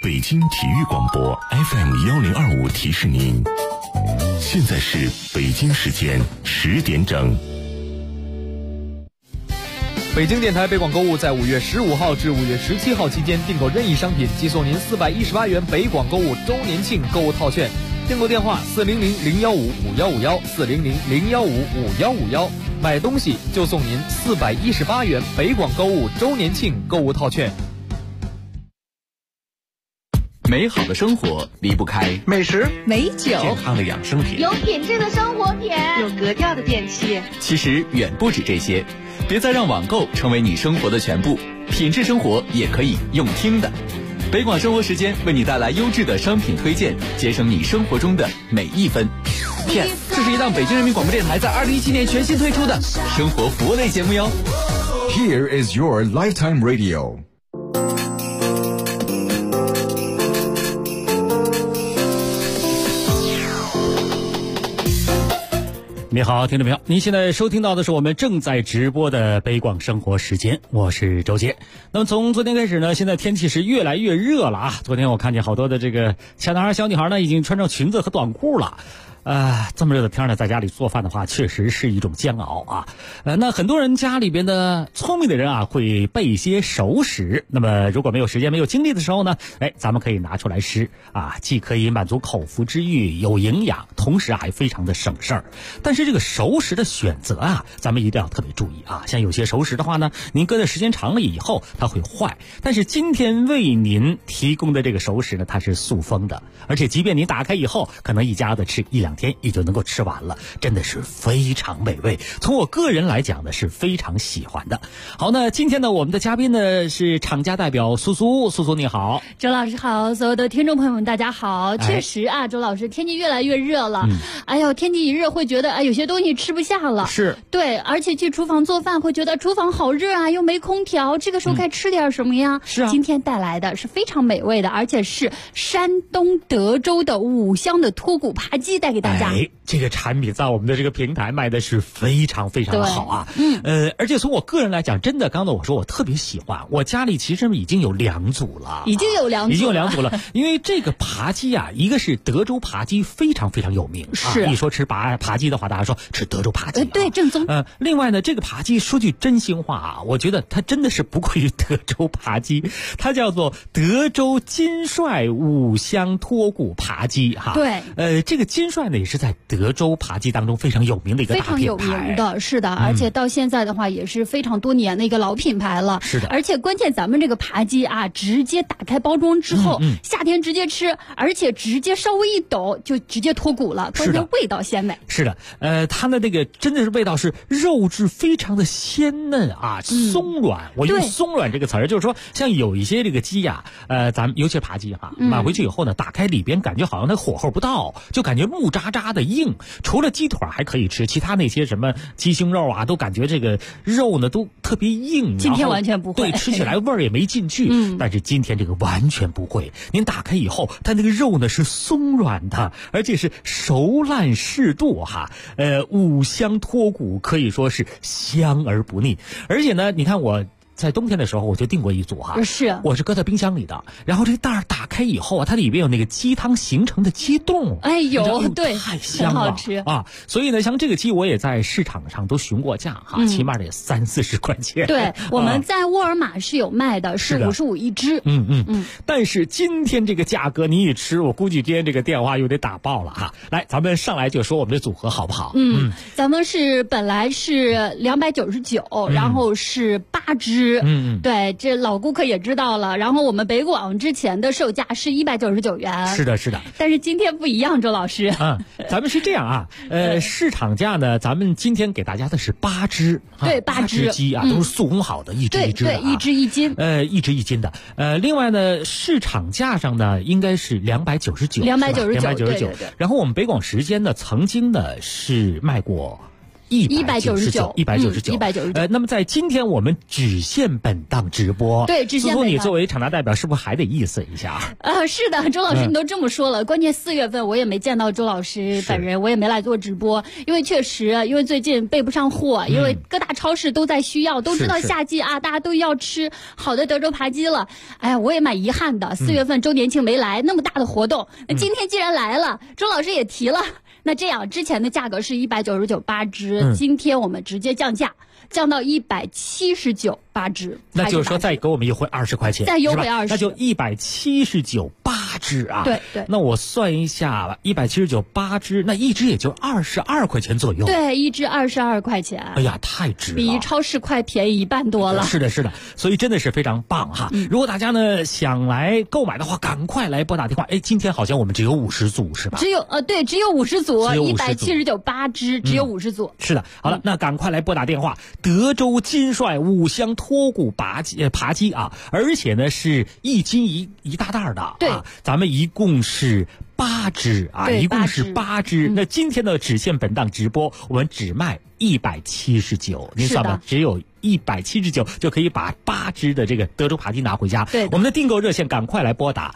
北京体育广播 FM1025提示您，现在是北京时间10点整。 北京电台北广购物在5月15号至5月17号期间订购任意商品，即送您418元北广购物周年庆购物套券。订购电话400-015-5151，400-015-5151，买东西就送您418元北广购物周年庆购物套券。 美好的生活离不开美食、 美酒、 健康的养生品， 有品质的生活品， 有格调的电器。 其实远不止这些，别再让网购成为你生活的全部，品质生活也可以用听的。北广生活时间为你带来优质的商品推荐，节省你生活中的每一分。Yes， 这是一档北京人民广播电台在2017年全新推出的生活服务类节目哟。 Here is your lifetime radio。 你好，听众朋友，您现在收听到的是我们正在直播的北广生活时间，我是周杰。那么从昨天开始呢，现在天气是越来越热了啊！昨天我看见好多的这个小男孩、小女孩呢，已经穿上裙子和短裤了。这么热的天呢，在家里做饭的话，确实是一种煎熬啊。那很多人家里边的聪明的人啊，会备一些熟食。那么如果没有时间、没有精力的时候呢，咱们可以拿出来吃啊，既可以满足口腹之欲，有营养，同时还非常的省事儿。但是这个熟食的选择啊，咱们一定要特别注意啊。像有些熟食的话呢，您搁的时间长了以后，它会坏。但是今天为您提供的这个熟食呢，它是塑封的，而且即便您打开以后，可能一家子吃1-2天也就能够吃完了，真的是非常美味。从我个人来讲呢，是非常喜欢的。好，那今天呢，我们的嘉宾呢是厂家代表苏苏。苏苏你好。 周老师好，所有的听众朋友们大家好。确实啊，周老师，天气越来越热了。哎呦，天气一热会觉得有些东西吃不下了。 是。 对，而且去厨房做饭会觉得厨房好热啊，又没空调，这个时候该吃点什么呀？ 是啊。 今天带来的是非常美味的，而且是山东德州的五香的脱骨扒鸡带给大家。 这个产品在我们的这个平台卖的是非常非常的好啊。而且从我个人来讲，真的，刚才我说我特别喜欢，我家里其实已经有2组了， 已经有2组了。 因为这个扒鸡啊，一个是德州扒鸡非常非常有名， 是一说吃扒鸡的话，大家说吃德州扒鸡， 对，正宗。 另外呢，这个扒鸡说句真心话啊，我觉得它真的是不愧于德州扒鸡，它叫做德州金帅五香脱骨扒鸡哈。 对， 这个金帅呢也是在德州扒鸡当中非常有名的一个大品牌， 非常有名的，是的，而且到现在的话也是非常多年的一个老品牌了。 是的， 而且关键咱们这个扒鸡啊，直接打开包装之后，夏天直接吃，而且直接稍微一抖就直接脱骨了，关键味道鲜美。 是的，它的那个真的是味道是肉质非常的鲜嫩啊，松软。我用松软这个词儿，就是说像有一些这个鸡呀，咱们尤其是扒鸡哈，买回去以后呢，打开里边感觉好像它火候不到，就感觉木渣渣的硬。除了鸡腿还可以吃，其他那些什么鸡胸肉啊，都感觉这个肉呢都特别硬。 今天完全不会， 对，吃起来味儿也没进去。但是今天这个完全不会，您打开以后，它那个肉呢是松软的，而且是熟烂适度哈。五香脱骨可以说是香而不腻，而且呢，你看我在冬天的时候我就订过一组哈，我是搁在冰箱里的，然后这袋打开以后啊，它里边有那个鸡汤形成的鸡冻， 对， 太香了， 很好吃啊！所以呢，像这个鸡我也在市场上都询过价哈，起码得30-40块钱。 对，我们在沃尔玛是有卖的，是55一只。 但是今天这个价格你一吃，我估计今天这个电话又得打爆了哈。来，咱们上来就说我们的组合好不好？ 咱们是本来是299，然后是8只。对，这老顾客也知道了。然后我们北广之前的售价是199元。 是的，是的。 但是今天不一样，周老师。 咱们是这样啊，市场价呢，咱们今天给大家的是8只， 对，8只鸡啊，都是速烘好的，一只一只的， 对，1只1斤。 1只1斤的。另外呢，市场价上呢应该是299， 对。 然后我们北广时间呢曾经呢是卖过 199，199。 那么在今天我们只限本档直播。 对，只限本档。 你作为厂家代表，是不是还得意思一下？ 是的，周老师，你都这么说了。关键4月份我也没见到周老师本人，我也没来做直播，因为确实，因为最近备不上货，因为各大超市都在需要，都知道夏季啊，大家都要吃好的德州扒鸡了。哎呀，我也蛮遗憾的，4月份周年庆没来，那么大的活动，那今天既然来了，周老师也提了。那这样，之前的价格是199八只，今天我们直接降价，降到179八只。 那就是说再给我们优惠20块钱， 再优惠20， 那就179八只啊。 对。 那我算一下吧，179八只，那一只也就22块钱左右。 对，一只22块钱。 哎呀，太值了， 比超市快便宜1半多了。 是的，所以真的是非常棒哈。如果大家呢想来购买的话，赶快来拨打电话。今天好像我们只有50组是吧？ 只有50组，179八只，只有50组。 是的，好了，那赶快来拨打电话。德州金帅5香脱骨扒鸡啊，而且呢是1斤一大袋的。 对， 咱们一共是8只啊，一共是8只。那今天的只限本档直播，我们只卖179，您算吧，只有179就可以把8只的这个德州扒鸡拿回家。 对， 我们的订购热线赶快来拨打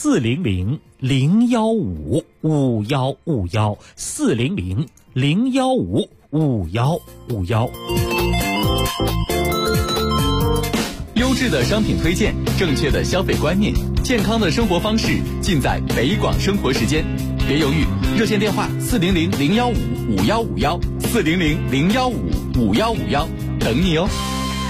400-015-5151，400-015-5151。 优质的商品推荐，正确的消费观念，健康的生活方式，尽在北广生活时间。别犹豫，热线电话400-015-5151，400-015-5151，等你哦。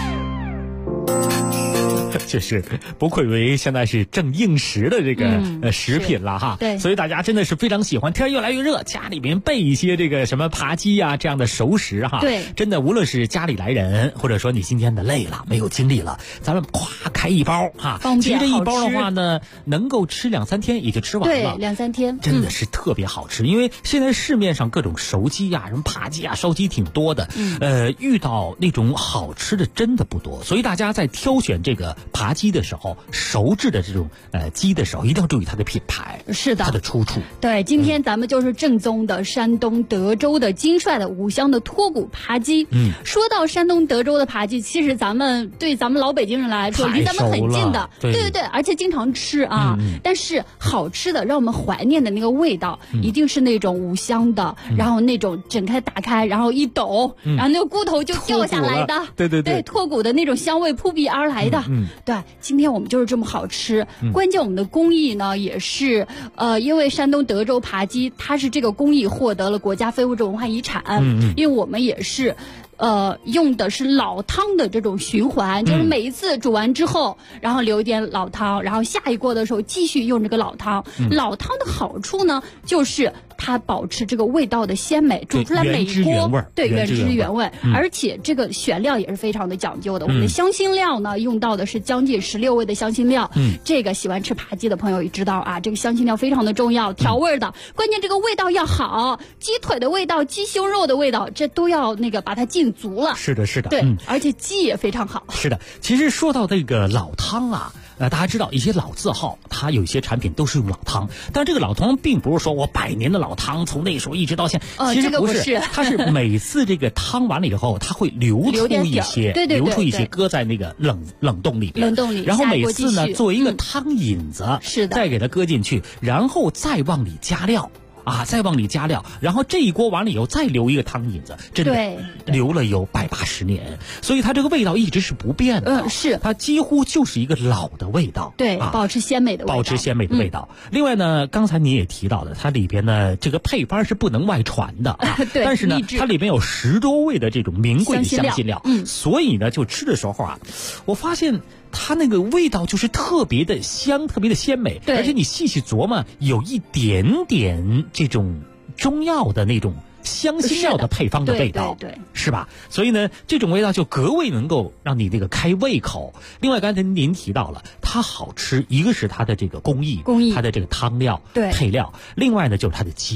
就是不愧为现在是正应时的这个食品了哈。 对， 所以大家真的是非常喜欢。天越来越热，家里面备一些这个什么扒鸡啊这样的熟食哈。 对， 真的无论是家里来人，或者说你今天的累了没有精力了，咱们咵开一包哈。其实这一包的话呢，能够吃2-3天也就吃完了。 对，2-3天真的是特别好吃。因为现在市面上各种熟鸡啊、什么扒鸡啊、烧鸡挺多的，遇到那种好吃的真的不多。所以大家在挑选这个扒鸡的时候，熟制的这种鸡的时候，一定要注意它的品牌， 是的， 它的出处。 对，今天咱们就是正宗的山东德州的金帅的5香的脱骨扒鸡。说到山东德州的扒鸡，其实咱们老北京人来说，离咱们很近的，对，而且经常吃啊。但是好吃的，让我们怀念的那个味道，一定是那种5香的，然后那种整开打开，然后一抖，然后那个骨头就掉下来的，对，脱骨的那种香味扑鼻而来的。对，今天我们就是这么好吃。关键我们的工艺呢，也是因为山东德州扒鸡，它是这个工艺获得了国家非物质文化遗产。因为我们也是用的是老汤的这种循环，就是每一次煮完之后，然后留一点老汤，然后下一锅的时候继续用这个老汤。老汤的好处呢，就是它保持这个味道的鲜美，煮出来每一锅原汁原味，而且这个选料也是非常的讲究的。我们的香辛料呢，用到的是将近16味的香辛料。这个喜欢吃扒鸡的朋友也知道啊，这个香辛料非常的重要，调味的。关键这个味道要好，鸡腿的味道、鸡胸肉的味道，这都要把它浸足了。 是的， 对，而且鸡也非常好。 是的，其实说到这个老汤啊，大家知道一些老字号，它有一些产品都是用老汤，但这个老汤并不是说我100年的老汤，从那时候一直到现在，其实不是，它是每次这个汤完了以后，它会留出一些，留出一些搁在那个冷冻里边，然后每次呢作为一个汤引子， 是的， 再给它搁进去，然后再往里加料。再往里加料，然后这一锅完了以后再留一个汤引子，真的留了有180年，所以它这个味道一直是不变的。 是它几乎就是一个老的味道， 对，保持鲜美的味道。另外呢，刚才你也提到的，它里边呢这个配方是不能外传的对， 但是呢它里边有10多味的这种名贵的香辛料，所以呢就吃的时候啊，我发现它那个味道就是特别的香，特别的鲜美，而且你细细琢磨，有一点点这种中药的那种香辛料的配方的味道， 对， 是吧？所以呢，这种味道就格外能够让你这个开胃口。另外，刚才您提到了它好吃，一个是它的这个工艺，它的这个汤料配料，另外呢就是它的鸡。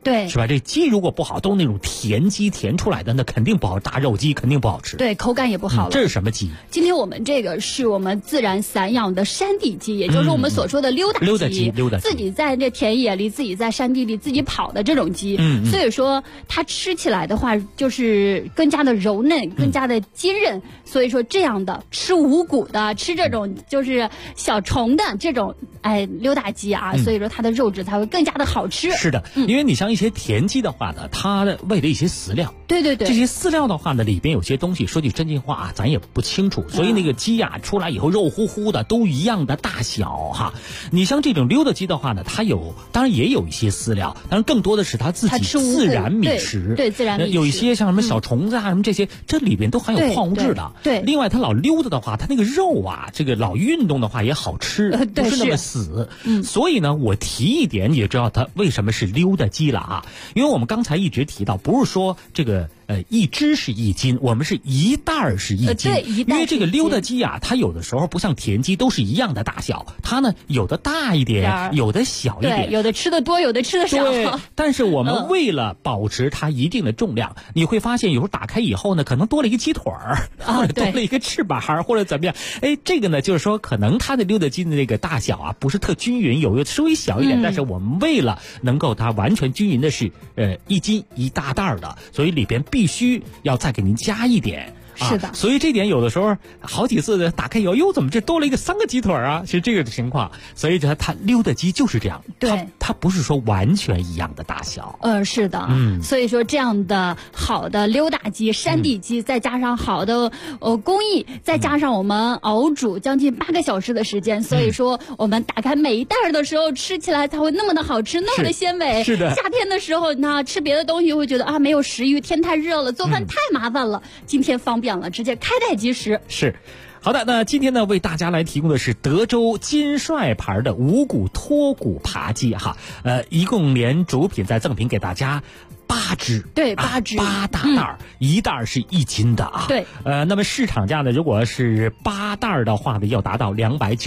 对， 是吧？这鸡如果不好，都是那种田鸡填出来的，那肯定不好，大肉鸡肯定不好吃。 对，口感也不好了。 这是什么鸡？ 今天我们这个是我们自然散养的山地鸡，也就是我们所说的溜达鸡，自己在这田野里、自己在山地里自己跑的这种鸡。所以说它吃起来的话，就是更加的柔嫩，更加的坚韧。所以说这样的吃五谷的，吃这种就是小虫的这种溜达鸡啊，所以说它的肉质才会更加的好吃。 是的，因为你像一些田鸡的话呢，它喂的一些饲料， 对， 这些饲料的话呢，里边有些东西说句真心话啊，咱也不清楚，所以那个鸡呀出来以后肉乎乎的，都一样的大小哈。你像这种溜达鸡的话呢，它当然也有一些饲料，当然更多的是它自己自然米食， 对自然米食， 有一些像什么小虫子啊什么这些，这里边都含有矿物质的。 对， 另外它老溜达的话，它那个肉啊，这个老运动的话也好吃，不是那么死。所以呢，我提一点，你就知道它为什么是溜达鸡了啊。因为我们刚才一直提到，不是说这个一只是1斤，我们是一袋是1斤。 对，一袋。 因为这个溜达鸡啊，它有的时候不像田鸡都是一样的大小，它呢有的大一点，有的小一点， 有的吃的多，有的吃的少。 对，但是我们为了保持它一定的重量，你会发现有时候打开以后呢，可能多了一个鸡腿儿，或者多了一个翅膀，或者怎么样。这个呢就是说可能它的溜达鸡的那个大小啊不是特均匀，有稍微小一点，但是我们为了能够它完全均匀的是1斤一大袋的，所以里边必须要再给您加一点。 是的， 所以这点有的时候好几次的打开以后，哟，怎么这多了一个3个鸡腿啊？是这个情况，所以它溜达鸡就是这样， 对， 它不是说完全一样的大小。 是的，所以说这样的好的溜达鸡、山地鸡，再加上好的工艺，再加上我们熬煮将近8个小时的时间，所以说我们打开每一袋的时候，吃起来才会那么的好吃，那么的鲜美。 是的， 夏天的时候呢，吃别的东西会觉得啊没有食欲，天太热了，做饭太麻烦了。今天方便了，直接开袋即食。 是，好的，那今天呢为大家来提供的是德州金帅牌的五谷脱骨扒鸡哈，一共连主品再赠品给大家8只， 对，8只 ，8大袋，一袋是1斤的啊。 对， 那么市场价呢，如果是8袋的话呢，要达到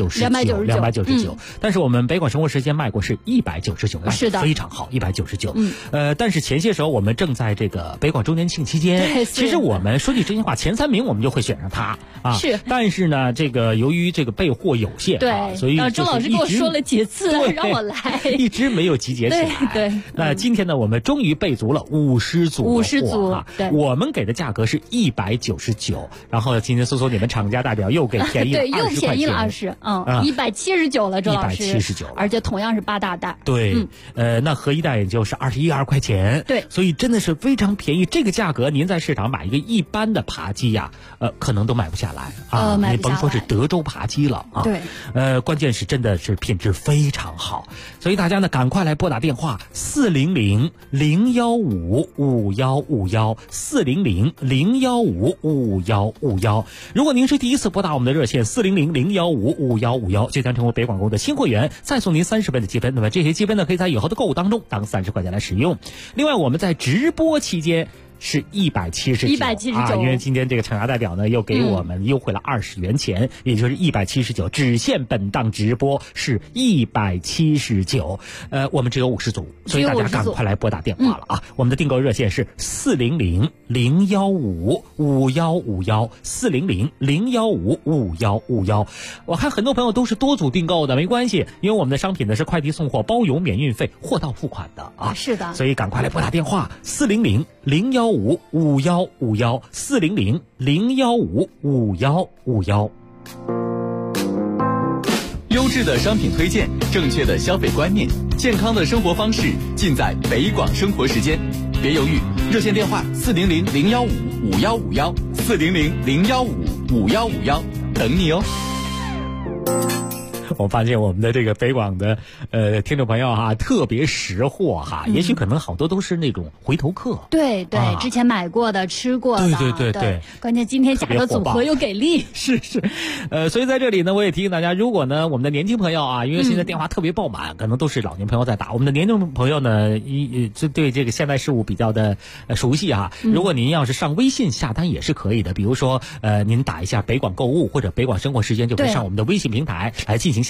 299，但是我们北广生活时间卖过是199， 是的， 非常好，199。但是前些时候我们正在这个北广周年庆期间，其实我们说句真心话，前3名我们就会选上它啊。 是， 但是呢，这个由于这个备货有限， 对， 所以周老师跟我说了几次让我来， 一直没有集结起来。 对， 那今天呢，我们终于备足了50组啊， 对，我们给的价格是199，然后今天搜索你们厂家代表又给便宜了20块钱， 对，又便宜了20，179了，周老师 ，179， 而且同样是8大袋， 对，那合一袋也就是21-22块钱， 对， 所以真的是非常便宜。这个价格您在市场买一个一般的扒鸡呀，可能都买不下来啊，你甭说是德州扒鸡了啊， 对， 关键是真的是品质非常好，所以大家呢赶快来拨打电话400-015-5151，400-015-5151。如果您是第一次拨打我们的热线400-015-5151，就将成为北广购的新会员，再送您30分的积分。那么这些积分呢，可以在以后的购物当中当30块钱来使用。另外，我们在直播期间是179啊，因为今天这个厂家代表呢又给我们优惠了20元钱，也就是179，只限本档直播是179。我们只有50组，所以大家赶快来拨打电话了啊！我们的订购热线是400-015-5151，400-015-5151。我看很多朋友都是多组订购的，没关系，因为我们的商品呢是快递送货、包邮、免运费、货到付款的啊。 是的， 所以赶快来拨打电话400-015-5151，400-015-5151。 优质的商品推荐，正确的消费观念，健康的生活方式，尽在北广生活时间。别犹豫，热线电话400-015-5151，400-015-5151，等你哦。 我发现我们的这个北广的听众朋友哈，特别识货哈，也许可能好多都是那种回头客， 对，之前买过的、吃过的， 对， 关键今天价格组合又给力， 是，所以在这里呢，我也提醒大家，如果呢我们的年轻朋友啊，因为现在电话特别爆满，可能都是老年朋友在打，我们的年轻朋友呢，对这个现代事物比较的熟悉哈，如果您要是上微信下单也是可以的，比如说您打一下北广购物或者北广生活时间，就可以上我们的微信平台来进行下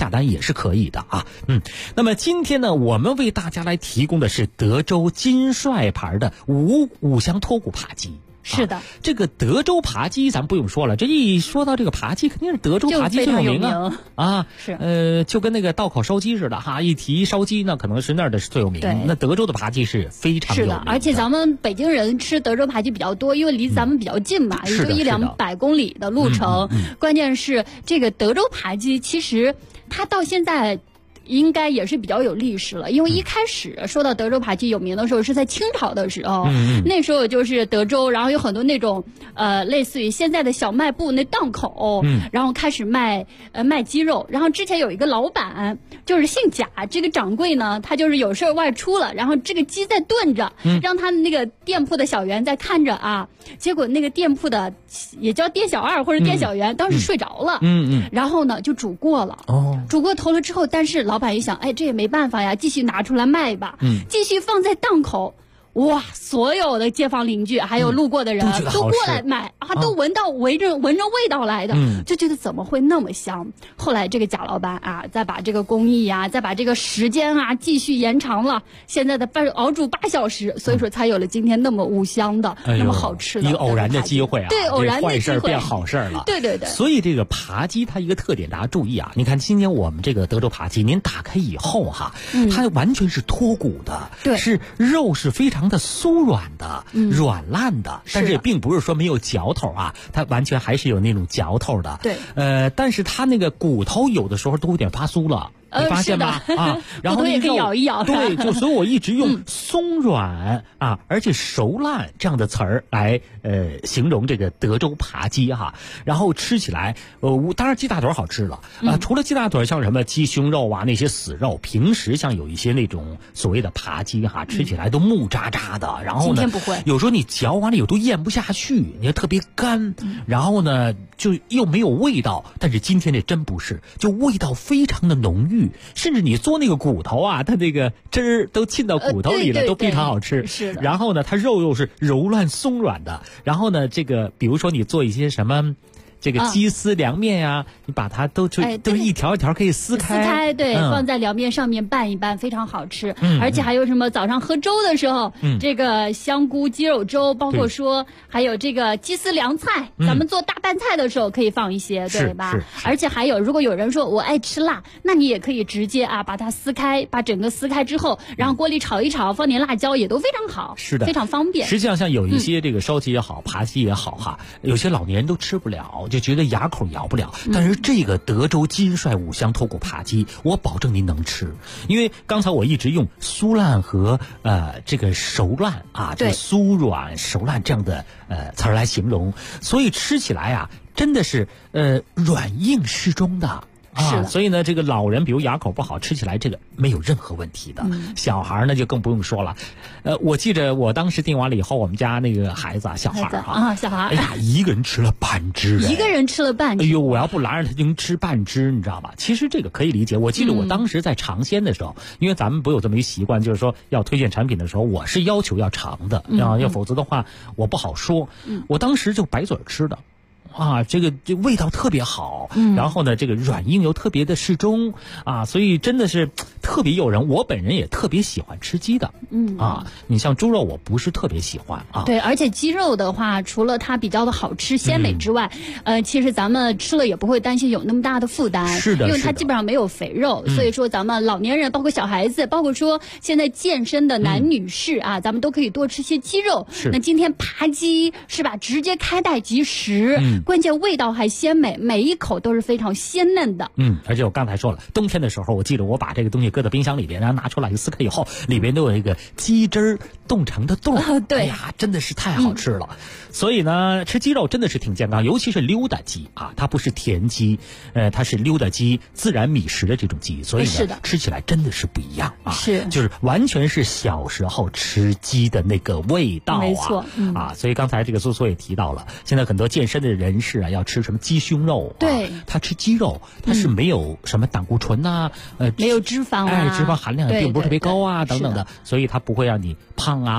下单也是可以的啊。那么今天呢，我们为大家来提供的是德州金帅牌的五香脱骨扒鸡。 是的， 这个德州扒鸡咱不用说了，这一说到这个扒鸡，肯定是德州扒鸡最有名啊。 是就跟那个道口烧鸡似的哈，一提烧鸡那可能是那儿的是最有名。那德州的扒鸡是非常有名的。 而且咱们北京人吃德州扒鸡比较多，因为离咱们比较近嘛，也就100-200公里的路程。关键是这个德州扒鸡，其实它到现在应该也是比较有历史了，因为一开始说到德州扒鸡有名的时候是在清朝的时候，那时候就是德州，然后有很多那种类似于现在的小卖部那档口，然后开始卖鸡肉，然后之前有一个老板就是姓贾，这个掌柜呢他就是有事外出了，然后这个鸡在炖着，让他那个店铺的小员在看着啊，结果那个店铺的也叫店小二或者店小员当时睡着了，然后呢就煮过了，煮过头了之后，但是老板一想，哎，这也没办法呀，继续拿出来卖吧，继续放在档口。哇！所有的街坊邻居还有路过的人都过来买啊，都闻着味道来的，就觉得怎么会那么香？后来这个贾老板啊，再把这个工艺啊，再把这个时间啊继续延长了，现在的熬煮8小时，所以说才有了今天那么五香的、那么好吃的一个偶然的机会啊， 对，偶然的坏事变好事了， 对。 所以这个扒鸡它一个特点，大家注意啊，你看今天我们这个德州扒鸡，您打开以后哈，它完全是脱骨的， 对， 是肉是非常的酥软的、软烂的，但是也并不是说没有嚼头啊，它完全还是有那种嚼头的。 对， 但是它那个骨头有的时候都有点发酥了。你发现吗？啊，然后也可以咬一咬。 对，所以我一直用松软啊，而且熟烂这样的词儿来形容这个德州扒鸡哈。然后吃起来，当然鸡大腿好吃了啊，除了鸡大腿，像什么鸡胸肉啊那些死肉，平时像有一些那种所谓的扒鸡哈，吃起来都木渣渣的，然后呢， 今天不会， 有时候你嚼完了有都咽不下去，你特别干，然后呢就又没有味道。但是今天这真不是，就味道非常的浓郁。甚至你做那个骨头啊，它那个汁儿都沁到骨头里了，都非常好吃。 是的。 然后呢，它肉又是柔烂松软的。然后呢，这个比如说你做一些什么。这个鸡丝凉面呀，你把它都是一条一条可以撕开， 对，放在凉面上面拌一拌，非常好吃。而且还有什么早上喝粥的时候，这个香菇鸡肉粥，包括说还有这个鸡丝凉菜，咱们做大拌菜的时候可以放一些，对吧？而且还有，如果有人说我爱吃辣，那你也可以直接把它撕开，把整个撕开之后，然后锅里炒一炒，放点辣椒也都非常好， 是的， 非常方便。 实际上，像有一些这个烧鸡也好，扒鸡也好哈，有些老年人都吃不了。就觉得牙口咬不了，但是这个德州金帅五香脱骨扒鸡，我保证您能吃，因为刚才我一直用酥烂和这个熟烂啊，这酥软熟烂这样的词儿来形容，所以吃起来啊，真的是软硬适中的。啊，所以呢，这个老人比如牙口不好，吃起来这个没有任何问题的。小孩呢就更不用说了。我记着我当时订完了以后，我们家那个孩子啊，小孩啊， 小孩， 哎呀，一个人吃了半只， 一个人吃了半只。 哎呦，我要不拦着他就能吃半只，你知道吧？其实这个可以理解。我记得我当时在尝鲜的时候，因为咱们不有这么一习惯，就是说要推荐产品的时候，我是要求要尝的，要否则的话我不好说。我当时就白嘴吃的。啊，这味道特别好，然后呢，这个软硬又特别的适中啊，所以真的是特别诱人。我本人也特别喜欢吃鸡的，你像猪肉我不是特别喜欢啊。 对，而且鸡肉的话，除了它比较的好吃鲜美之外，其实咱们吃了也不会担心有那么大的负担， 是的， 因为它基本上没有肥肉，所以说咱们老年人，包括小孩子，包括说现在健身的男女士啊，咱们都可以多吃些鸡肉。那今天扒鸡是吧，直接开袋即食。关键味道还鲜美，每一口都是非常鲜嫩的。 而且我刚才说了，冬天的时候，我记得我把这个东西搁到冰箱里边，然后拿出来撕开以后，里边都有一个鸡汁儿冻成的冻。 对， 哎呀，真的是太好吃了。所以呢，吃鸡肉真的是挺健康，尤其是溜达鸡啊，它不是田鸡，它是溜达鸡，自然觅食的这种鸡，所以呢，吃起来真的是不一样啊。就是完全是小时候吃鸡的那个味道啊。 没错， 所以刚才这个苏苏也提到了，现在很多健身的人士啊，要吃什么鸡胸肉， 对， 他吃鸡肉，它是没有什么胆固醇呐， 没有脂肪啊， 脂肪含量并不是特别高啊，等等的，所以它不会让你胖啊，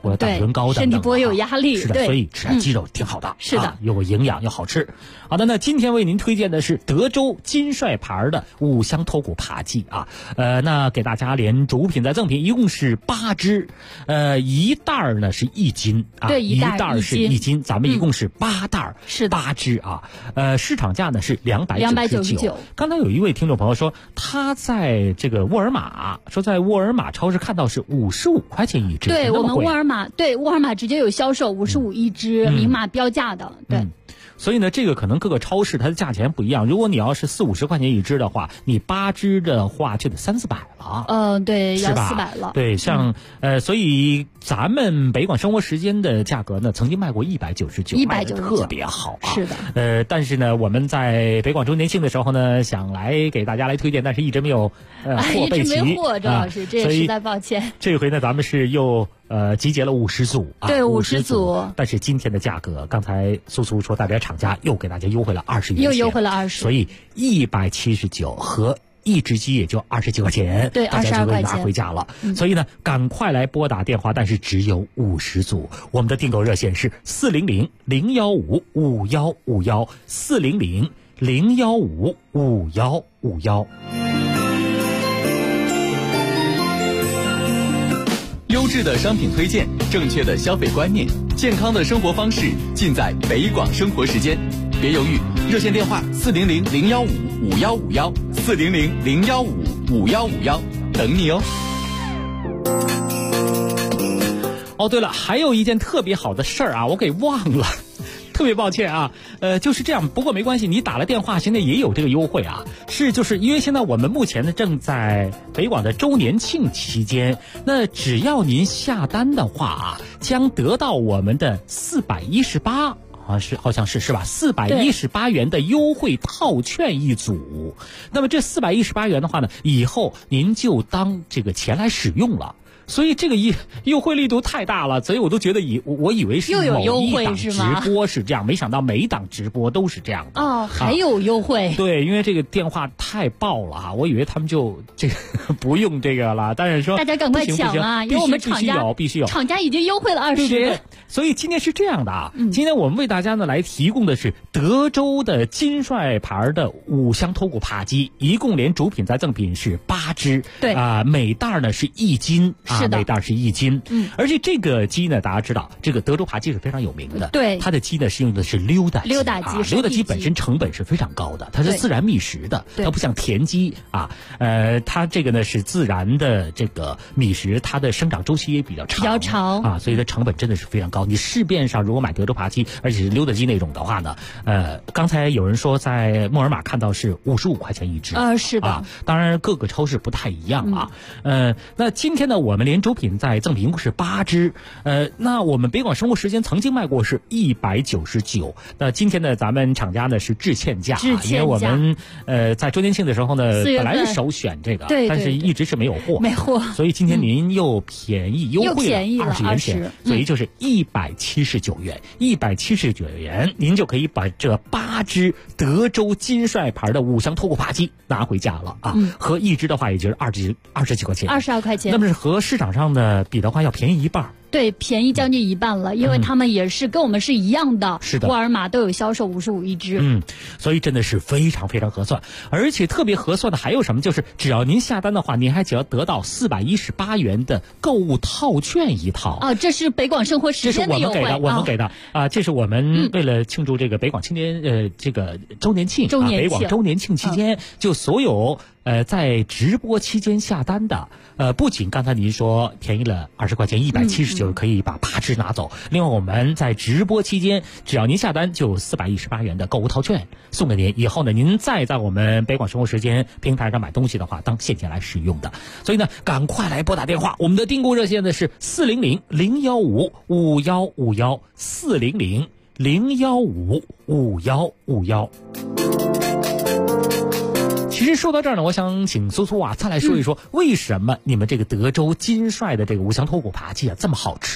或者胆轮高等等， 身体不会有压力。 是的，所以吃点鸡肉挺好的。 是的， 又营养又好吃。好的，那今天为您推荐的是德州金帅牌的五香脱骨扒鸡啊。那给大家连主品再赠品，一共是8只，一袋呢是1斤啊， 对， 一袋是1斤，咱们一共是8袋， 是的 8只啊。市场价呢是299。刚才有一位听众朋友说，他在这个沃尔玛，说在沃尔玛超市看到是55块钱一只。 对，我们沃尔玛直接有销售55一只，明码标价的。对。 所以呢，这个可能各个超市它的价钱不一样。如果你要是40-50块钱一只的话，你8只的话就得300-400了。 对，要 400 了。 对，像所以咱们北广生活时间的价格呢，曾经卖过199，卖的特别好啊。 是的。 但是呢，我们在北广周年庆的时候呢，想来给大家来推荐，但是一直没有货备齐。 一直没货，周老师，这也实在抱歉。 这回呢，咱们是又集结了50组啊， 对，50组。 但是今天的价格，刚才苏苏说代表厂家又给大家优惠了20元， 又优惠了20， 所以179和一只鸡也就29块钱， 对， 大家就可以拿 22 回家了。所以呢，赶快来拨打电话，但是只有50组。我们的订购热线是400-015-5151，400-015-5151。 优质的商品推荐，正确的消费观念，健康的生活方式，尽在北广生活时间。别犹豫，热线电话400-015-5151，400-015-5151，等你哦。 哦，对了，还有一件特别好的事儿啊，我给忘了。特别抱歉啊，就是这样，不过没关系，你打了电话，现在也有这个优惠啊。就是因为现在我们目前呢正在北广的周年庆期间，那只要您下单的话啊，将得到我们的418。好像是吧？418元的优惠套券一组。那么这418元的话呢，以后您就当这个钱来使用了。所以这个优惠力度太大了，所以我都觉得我以为是某一档直播是这样，没想到每一档直播都是这样的。 哦，还有优惠。 对，因为这个电话太爆了啊，我以为他们就这个不用这个了，但是说大家赶快抢啊，因为我们厂家必须有， 厂家已经优惠了20。 对。所以今天是这样的啊，今天我们为大家呢来提供的是德州的金帅牌的五香脱骨扒鸡，一共连主品再赠品是8只， 对每袋呢是1斤。 是的， 每袋是1斤。而且这个鸡呢，大家知道，这个德州扒鸡是非常有名的。 对， 它的鸡呢是用的是溜达鸡。溜达鸡本身成本是非常高的，它是自然觅食的，它不像田鸡啊。它这个呢是自然的这个觅食，它的生长周期也比较长啊，所以它成本真的是非常高。你市面上如果买德州扒鸡，而且是溜达鸡那种的话呢，刚才有人说在莫尔玛看到是55块钱一只。 是的。 当然各个超市不太一样啊。那今天呢，我们连主品在赠品一共是8只，那我们北广生活时间曾经卖过是199，那今天呢，咱们厂家呢是致歉价，因为我们在周年庆的时候呢，本来是首选这个，但是一直是没有货，所以今天您又便宜优惠了20元钱，所以就是179元，179元您就可以把这8只德州金帅牌的五香脱骨扒鸡拿回家了啊，和一只的话也就是20几块钱 ，22块钱， 那么是和市场上的比的话要便宜一半。 对，便宜将近一半了，因为他们也是跟我们是一样的， 是的， 沃尔玛都有销售55一只， 所以真的是非常非常合算，而且特别合算的还有什么？就是只要您下单的话，您还只要得到418元的购物套券一套。 这是北广生活时间的优惠， 我们给的啊，这是我们为了庆祝这个北广青年这个周年庆，北广周年庆期间，就所有在直播期间下单的，不仅刚才您说便宜了20块钱，179可以把8只拿走。另外我们在直播期间，只要您下单就418元的购物套券送给您，以后呢您再在我们北广生活时间平台上买东西的话，当现钱来使用的。所以呢，赶快来拨打电话，我们的订购热线呢是400-015-5151，400-015-5151。其实说到这儿呢，我想请苏苏再来说一说，为什么你们这个德州金帅的这个五香脱骨扒鸡这么好吃？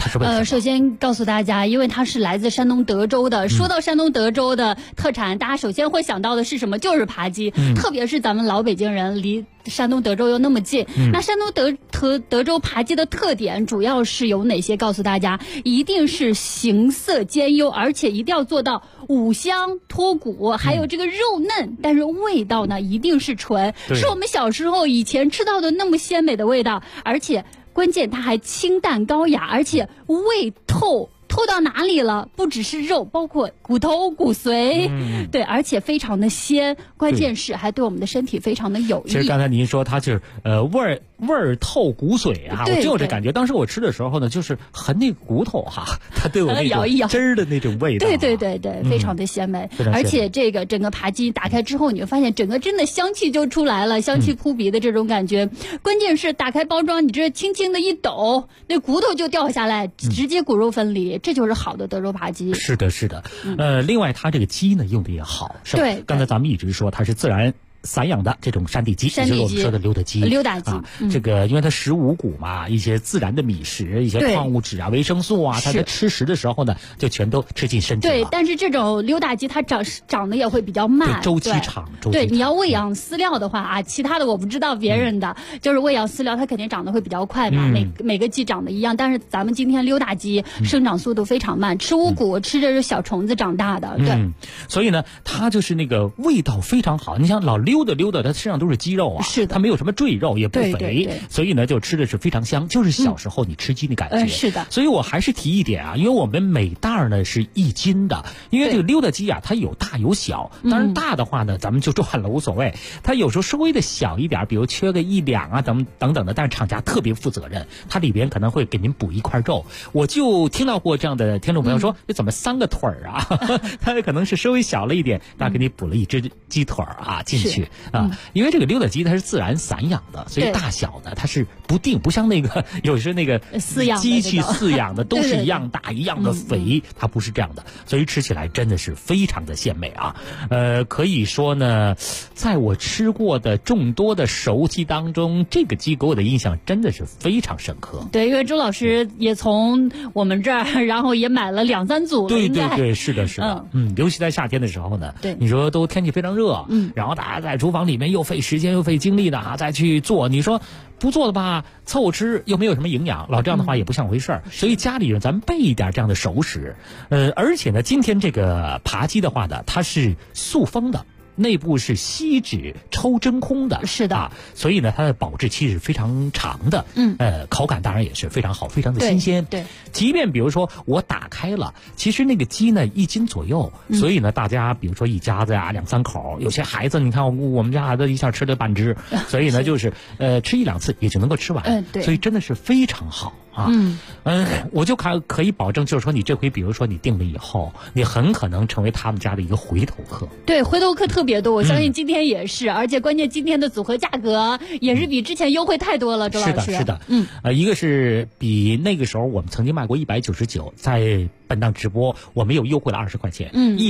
它是为什么？ 首先告诉大家，因为它是来自山东德州的。说到山东德州的特产，大家首先会想到的是什么？就是扒鸡。特别是咱们老北京人，离山东德州又那么近。那山东德州扒鸡的特点主要是有哪些？告诉大家，一定是形色兼优，而且一定要做到五香脱骨，还有这个肉嫩，但是味道呢一定是纯，是我们小时候以前吃到的那么鲜美的味道，而且关键它还清淡高雅，而且味透到哪里了？不只是肉，包括骨头、骨髓，对，而且非常的鲜，关键是还对我们的身体非常的有益。 其实刚才您说它就是味儿透骨髓啊，我就有这感觉。当时我吃的时候呢，就是含那个骨头哈，它都有那种汁儿的那种味道。 对，非常的鲜美。而且这个整个扒鸡打开之后，你会发现整个真的香气就出来了，香气扑鼻的这种感觉。关键是打开包装，你这轻轻的一抖，那骨头就掉下来，直接骨肉分离，这就是好的德州扒鸡。 是的。另外它这个鸡呢用的也好，是吧？刚才咱们一直说它是自然散养的这种山地鸡，就是我们说的溜达鸡。这个因为它食五谷嘛，一些自然的米食，一些矿物质啊、维生素啊，它在吃食的时候呢，就全都吃进身体了。 对，但是这种溜达鸡它长得也会比较慢， 周期长。 对，你要喂养饲料的话啊，其他的我不知道别人的，就是喂养饲料它肯定长得会比较快嘛，每个鸡长得一样，但是咱们今天溜达鸡生长速度非常慢，吃五谷，吃着是小虫子长大的。对， 所以呢，它就是那个味道非常好。你想老溜达，它身上都是肌肉啊， 是的， 它没有什么赘肉，也不肥， 对， 所以呢，就吃的是非常香，就是小时候你吃鸡的感觉。 是的， 所以我还是提一点啊，因为我们每袋呢是1斤的，因为这个溜达鸡啊，它有大有小，当然大的话呢，咱们就赚了无所谓。它有时候稍微的小一点，比如缺个1两啊，等等的，但是厂家特别负责任，它里边可能会给您补一块肉。我就听到过这样的听众朋友说，这怎么3个腿儿啊？它可能是稍微小了一点，那给你补了一只鸡腿啊进去啊。因为这个溜达鸡它是自然散养的，所以大小呢它是不定，不像那个有时那个机器饲养的都是一样大一样的肥，它不是这样的，所以吃起来真的是非常的鲜美啊。可以说呢，在我吃过的众多的熟鸡当中，这个鸡给我的印象真的是非常深刻。 对，因为周老师也从我们这儿，然后也买了2、3组了。 对，是的。尤其在夏天的时候呢，你说都天气非常热，然后大家在厨房里面又费时间又费精力的啊，再去做，你说不做的吧，凑合吃又没有什么营养，老这样的话也不像回事儿。所以家里人咱们备一点这样的熟食，而且呢，今天这个扒鸡的话呢，它是塑封的。内部是锡纸抽真空的， 是的， 所以呢，它的保质期是非常长的，口感当然也是非常好，非常的新鲜。 对， 即便比如说我打开了，其实那个鸡呢1斤左右，所以呢，大家比如说一家子呀2、3口，有些孩子，你看我们家孩子一下吃了半只，所以呢，就是吃1、2次也就能够吃完， 对， 所以真的是非常好。我就可以保证，就是说你这回比如说你订了以后，你很可能成为他们家的一个回头客。 对，回头客特别多，我相信今天也是，而且关键今天的组合价格也是比之前优惠太多了，周老师。 是的。一个是比那个时候我们曾经卖过199，在本档直播我们有优惠了20块钱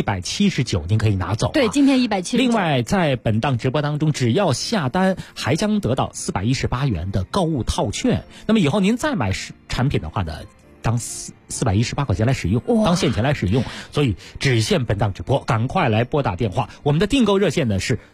，179您可以拿走。 对，今天179。 另外在本档直播当中，只要下单还将得到418元的购物套券，那么以后您再买产品的话呢，当418块钱来使用，当现钱来使用，所以只限本档直播，赶快来拨打电话。我们的订购热线呢是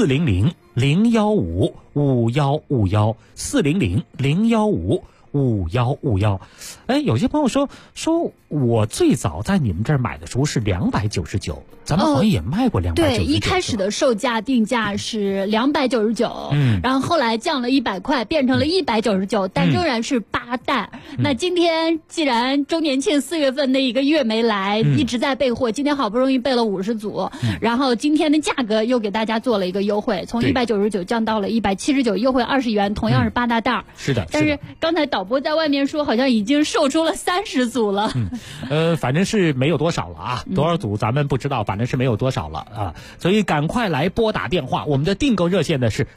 400-015-5151，400-015-5151。有些朋友说我最早在你们这儿买的时候是299，咱们好像也卖过299。 对，一开始的售价定价是299，然后后来降了100块，变成了199，但仍然是8袋。那今天既然周年庆4月份那1个月没来，一直在备货，今天好不容易备了50组，然后今天的价格又给大家做了一个优惠，从199降到了179，优惠20元，同样是8大袋。 是的。 但是刚才导播在外面说，好像已经售出了30组了。 反正是没有多少了啊，多少组咱们不知道，反正是没有多少了啊，所以赶快来拨打电话。我们的订购热线呢是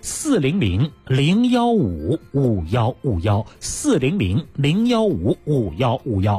400-015-5151，400-015-5151。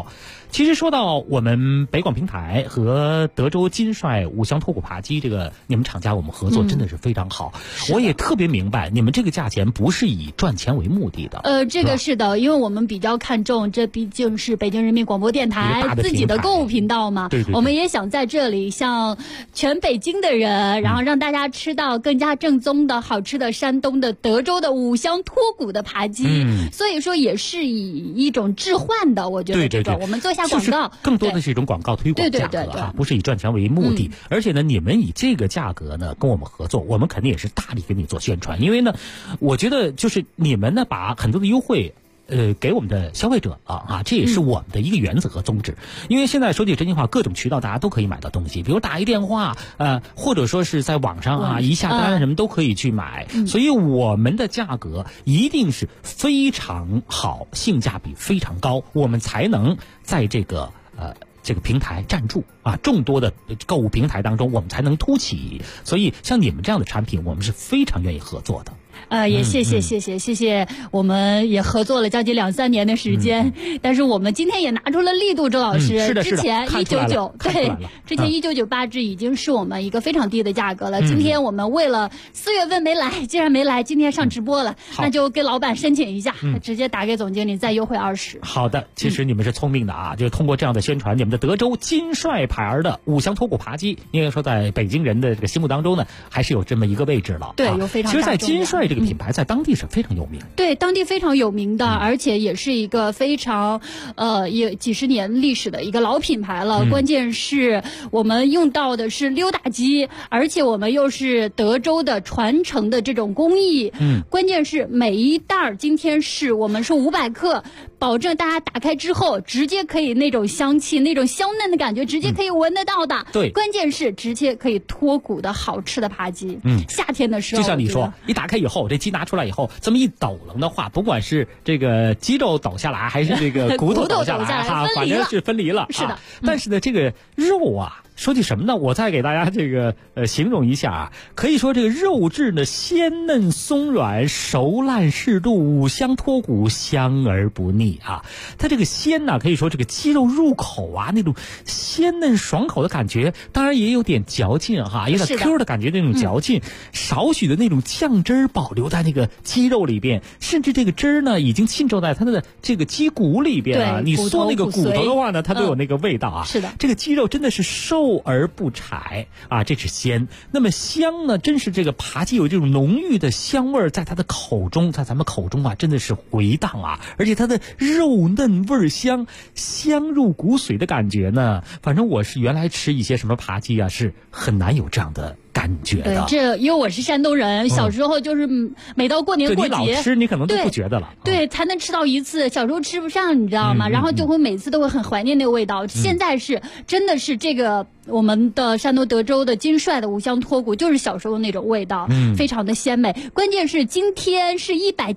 其实说到我们北广平台和德州金帅五香脱骨扒鸡，这个你们厂家我们合作真的是非常好。我也特别明白，你们这个价钱不是以赚钱为目的的。 这个是的，因为我们比较看重，这毕竟是北京人民广播电台自己的购物频道嘛。 对， 我们也想在这里向全北京的人，然后让大家吃到更加正宗的好吃的山东的德州的五香脱骨的扒鸡。所以说也是以一种置换的，我觉得这个我们做下广告， 更多的是一种广告推广价格啊，不是以赚钱为目的。而且呢，你们以这个价格呢跟我们合作，我们肯定也是大力给你做宣传。因为呢，我觉得就是你们呢把很多的优惠给我们的消费者这也是我们的一个原则和宗旨。因为现在说句真心话，各种渠道大家都可以买到东西，比如打一电话或者说是在网上一下单什么都可以去买。所以我们的价格一定是非常好，性价比非常高，我们才能在这个平台站住众多的购物平台当中，我们才能突起。所以像你们这样的产品，我们是非常愿意合作的。 也谢谢，我们也合作了将近2-3年的时间，但是我们今天也拿出了力度，周老师。 是的， 之前199，对，之前199只已经是我们一个非常低的价格了。今天我们为了4月份没来，既然没来，今天上直播了，那就跟老板申请一下，直接打给总经理再优惠20%。 好的，其实你们是聪明的就是通过这样的宣传，你们的德州金帅牌的五香脱骨扒鸡，应该说在北京人的这个心目当中呢，还是有这么一个位置了。 对，有非常大重量。 其实，在金帅这个品牌在当地是非常有名。 对，当地非常有名的，而且也是一个非常也几十年历史的一个老品牌了。关键是我们用到的是溜达鸡，而且我们又是德州的传承的这种工艺。关键是每一袋今天是我们说500克，保证大家打开之后直接可以那种香气、那种香嫩的感觉直接可以闻得到的。 对， 关键是直接可以脱骨的好吃的扒鸡。夏天的时候， 就像你说，一打开以后，这鸡拿出来以后，这么一抖楞的话，不管是这个鸡肉抖下来，还是这个骨头抖下来反正是分离了。 是的， 但是呢，这个肉说句什么呢？我再给大家这个形容一下可以说这个肉质呢鲜嫩松软，熟烂适度，五香脱骨，香而不腻它这个鲜可以说这个鸡肉入口那种鲜嫩爽口的感觉，当然也有点嚼劲有点 Q 的感觉，那种嚼劲，少许的那种酱汁保留在那个鸡肉里边，甚至这个汁儿呢已经浸透在它的这个鸡骨里边你嗦那个骨头的话呢，它都有那个味道是的， 这个鸡肉真的是瘦而不柴这是鲜。那么香呢，真是这个扒鸡有这种浓郁的香味在它的口中，在咱们口中真的是回荡而且它的肉嫩味香，香入骨髓的感觉呢，反正我是原来吃一些什么扒鸡是很难有这样的感觉的。 对，因为我是山东人，小时候就是每到过年过节， 你老吃你可能都不觉得了。 对，才能吃到一次，小时候吃不上，你知道吗？然后就会每次都会很怀念那个味道。现在是真的是这个我们的山东德州的金帅的五香脱骨，就是小时候那种味道，非常的鲜美。关键是今天是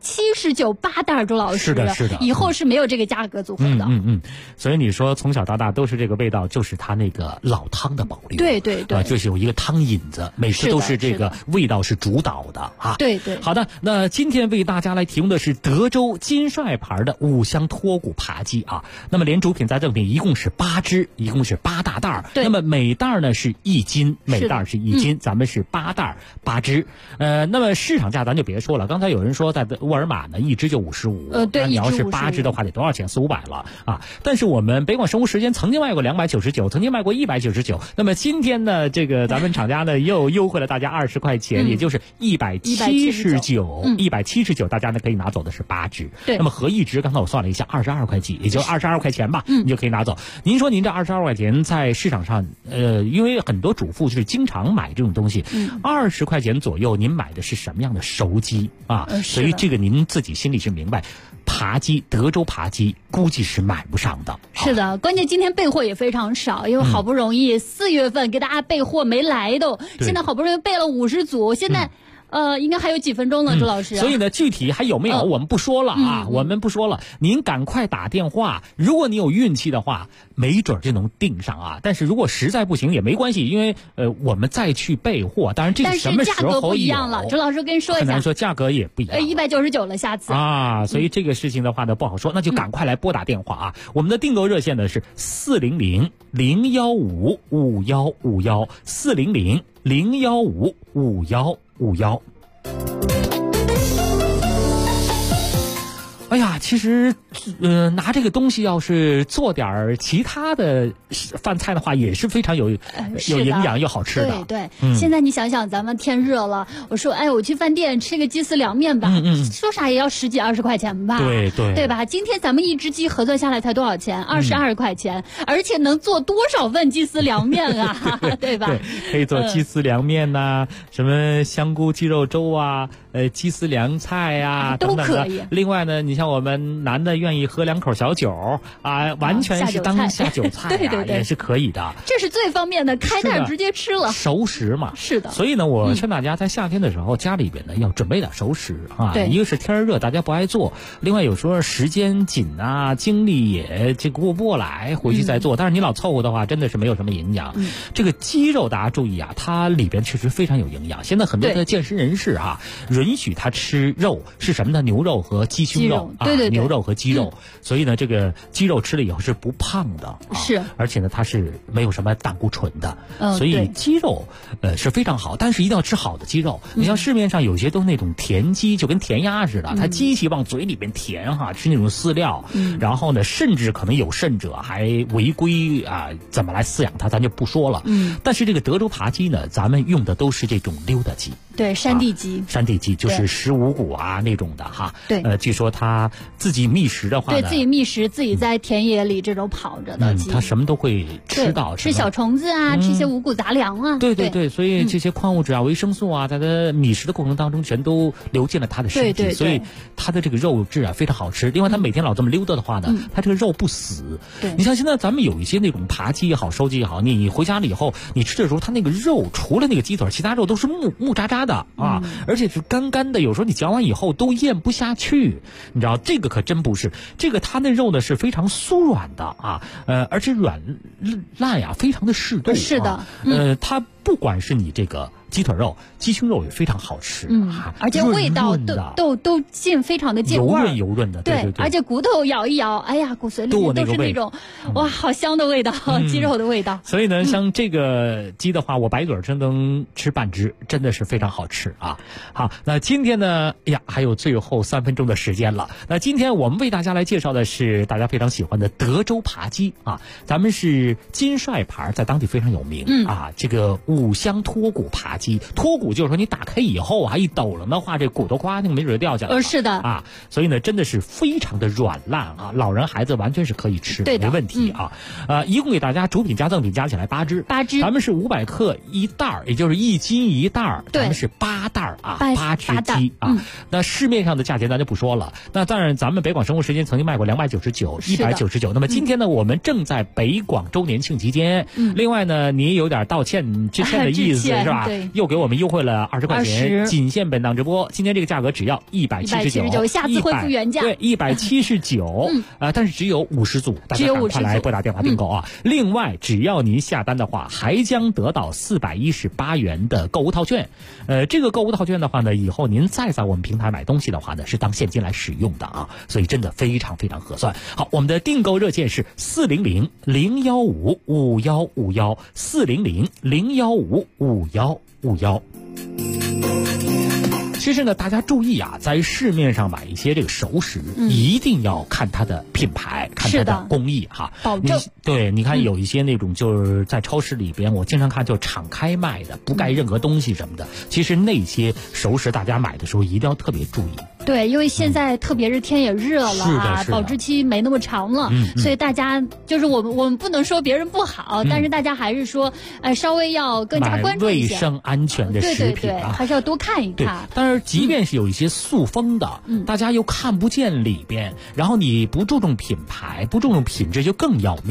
179.8袋，周老师， 是的， 以后是没有这个价格组合的。 所以你说从小到大都是这个味道，就是它那个老汤的保留。 对， 就是有一个汤引子，每次都是这个味道是主导的对。 好的，那今天为大家来提供的是德州金帅牌的五香脱骨扒鸡那么连主品再赠品一共是8只，一共是8大袋。那么每袋呢是1斤，每袋是1斤，咱们是8袋8只。那么市场价咱就别说了，刚才有人说在沃尔玛呢1只就55， 对， 你要是8只的话得多少钱？400-500了但是我们北广生活时间曾经卖过299，曾经卖过199。那么今天呢，这个咱们厂家呢又优惠了大家20块钱，也就是179，大家呢可以拿走的是8只。 对， 那么合1只，刚才我算了一下，22块几，也就22块钱吧，你就可以拿走。您说您这22块钱在市场上，因为很多主妇是经常买这种东西，20块钱左右，您买的是什么样的熟鸡所以这个您自己心里是明白。扒鸡，德州扒鸡估计是买不上的。 是的，关键今天备货也非常少，因为好不容易4月份给大家备货没来都，现在好不容易备了50组，现在应该还有几分钟了，周老师。 所以呢，具体还有没有我们不说了啊，我们不说了。您赶快打电话，如果你有运气的话，没准就能订上啊。但是如果实在不行也没关系，因为我们再去备货。当然这个什么时候有？ 但是价格不一样了，周老师跟你说一下。 很难说价格也不一样。 199了，下次啊，所以这个事情的话呢不好说，那就赶快来拨打电话啊。我们的订购热线呢是400-015-5151，400-015-5151。哎呀，其实，拿这个东西要是做点其他的饭菜的话，也是非常有营养又好吃的。 对，现在你想想，咱们天热了，我说，我去饭店吃个鸡丝凉面吧，说啥也要10几20块钱吧？对吧？今天咱们一只鸡核算下来才多少钱？22块钱，而且能做多少份鸡丝凉面啊？对吧？ 对，可以做鸡丝凉面呐，什么香菇鸡肉粥啊，鸡丝凉菜啊， 都可以。 另外呢，你像我们男的愿意喝2口小酒啊，完全是当下酒菜对， 也是可以的。 这是最方便的，开袋直接吃了， 熟食嘛。 是的。 所以呢，我劝大家在夏天的时候，家里边呢要准备点熟食啊。 对， 一个是天热，大家不爱做；另外有时候时间紧啊，精力也顾不过来，回去再做。但是你老凑合的话，真的是没有什么营养。这个鸡肉大家注意啊，它里边确实非常有营养。现在很多的健身人士啊，允许他吃肉是什么呢？牛肉和鸡胸肉。 对， 牛肉和鸡肉，所以呢，这个鸡肉吃了以后是不胖的， 是， 而且呢，它是没有什么胆固醇的，所以鸡肉是非常好，但是一定要吃好的鸡肉。你像市面上有些都是那种田鸡，就跟填鸭似的，它机器往嘴里边填吃那种饲料，然后呢，甚至可能有甚者还违规啊，怎么来饲养它，咱就不说了。但是这个德州扒鸡呢，咱们用的都是这种溜达鸡。 对，山地鸡， 山地鸡就是15谷啊那种的哈。 对， 据说它自己觅食的话呢， 对自己觅食，自己在田野里这种跑着的鸡， 它什么都会吃到， 吃小虫子啊，吃些五谷杂粮啊。 对，所以这些矿物质啊、维生素啊，在它觅食的过程当中全都流进了它的身体，所以它的这个肉质啊非常好吃。另外，它每天老这么溜达的话呢，它这个肉不死。 对， 你像现在咱们有一些那种扒鸡也好、烧鸡也好，你回家了以后，你吃的时候，它那个肉除了那个鸡腿，其他肉都是木渣渣的啊。而且是干干的，有时候你嚼完以后都咽不下去，你知道这个可真不是，这个它那肉呢是非常酥软的啊，而且软烂呀非常的适度， 是的， 它不管是你这个鸡腿肉、鸡胸肉也非常好吃， 而且味道都非常的进味， 油润的，对， 而且骨头咬一咬，哎呀，骨髓里面都是那种哇，好香的味道，鸡肉的味道。 所以呢，像这个鸡的话，我白嘴真能吃半只，真的是非常好吃啊。好，那今天呢，还有最后3分钟的时间了。那今天我们为大家来介绍的是大家非常喜欢的德州扒鸡啊，咱们是金帅牌，在当地非常有名啊，这个5香脱骨扒鸡。脱骨就是说你打开以后一抖了的话，这骨头夸那个没准就掉下来了。 是的啊，所以呢真的是非常的软烂啊，老人孩子完全是可以吃的，没问题啊。一共给大家主品加赠品加起来8只，咱们是500克1袋，也就是1斤1袋，咱们是8袋啊，8只鸡啊。那市面上的价钱咱就不说了，那当然咱们北广生活时间曾经卖过299、199。那么今天呢，我们正在北广周年庆期间，另外呢，你有点道歉致歉的意思是吧？又给我们优惠了20块钱，仅限本档直播。今天这个价格只要179， 下次恢复原价。 对，179，但是只有50组，大家赶快来拨打电话订购啊！另外，只要您下单的话，还将得到418元的购物套券。这个购物套券的话呢，以后您再在我们平台买东西的话呢，是当现金来使用的啊，所以真的非常非常合算。好，我们的订购热线是400-015-5151，400-015-5151。其实呢，大家注意啊，在市面上买一些这个熟食，一定要看它的品牌，看它的工艺哈， 保证。 对，你看有一些那种就是在超市里边，我经常看就敞开卖的，不盖任何东西什么的。其实那些熟食，大家买的时候一定要特别注意。 对，因为现在特别是天也热了啊，保质期没那么长了，所以大家就是我们不能说别人不好，但是大家还是说，稍微要更加关注一些卫生安全的食品啊， 还是要多看一看。 当然，即便是有一些塑封的，大家又看不见里边，然后你不注重品牌，不注重品质，就更要命。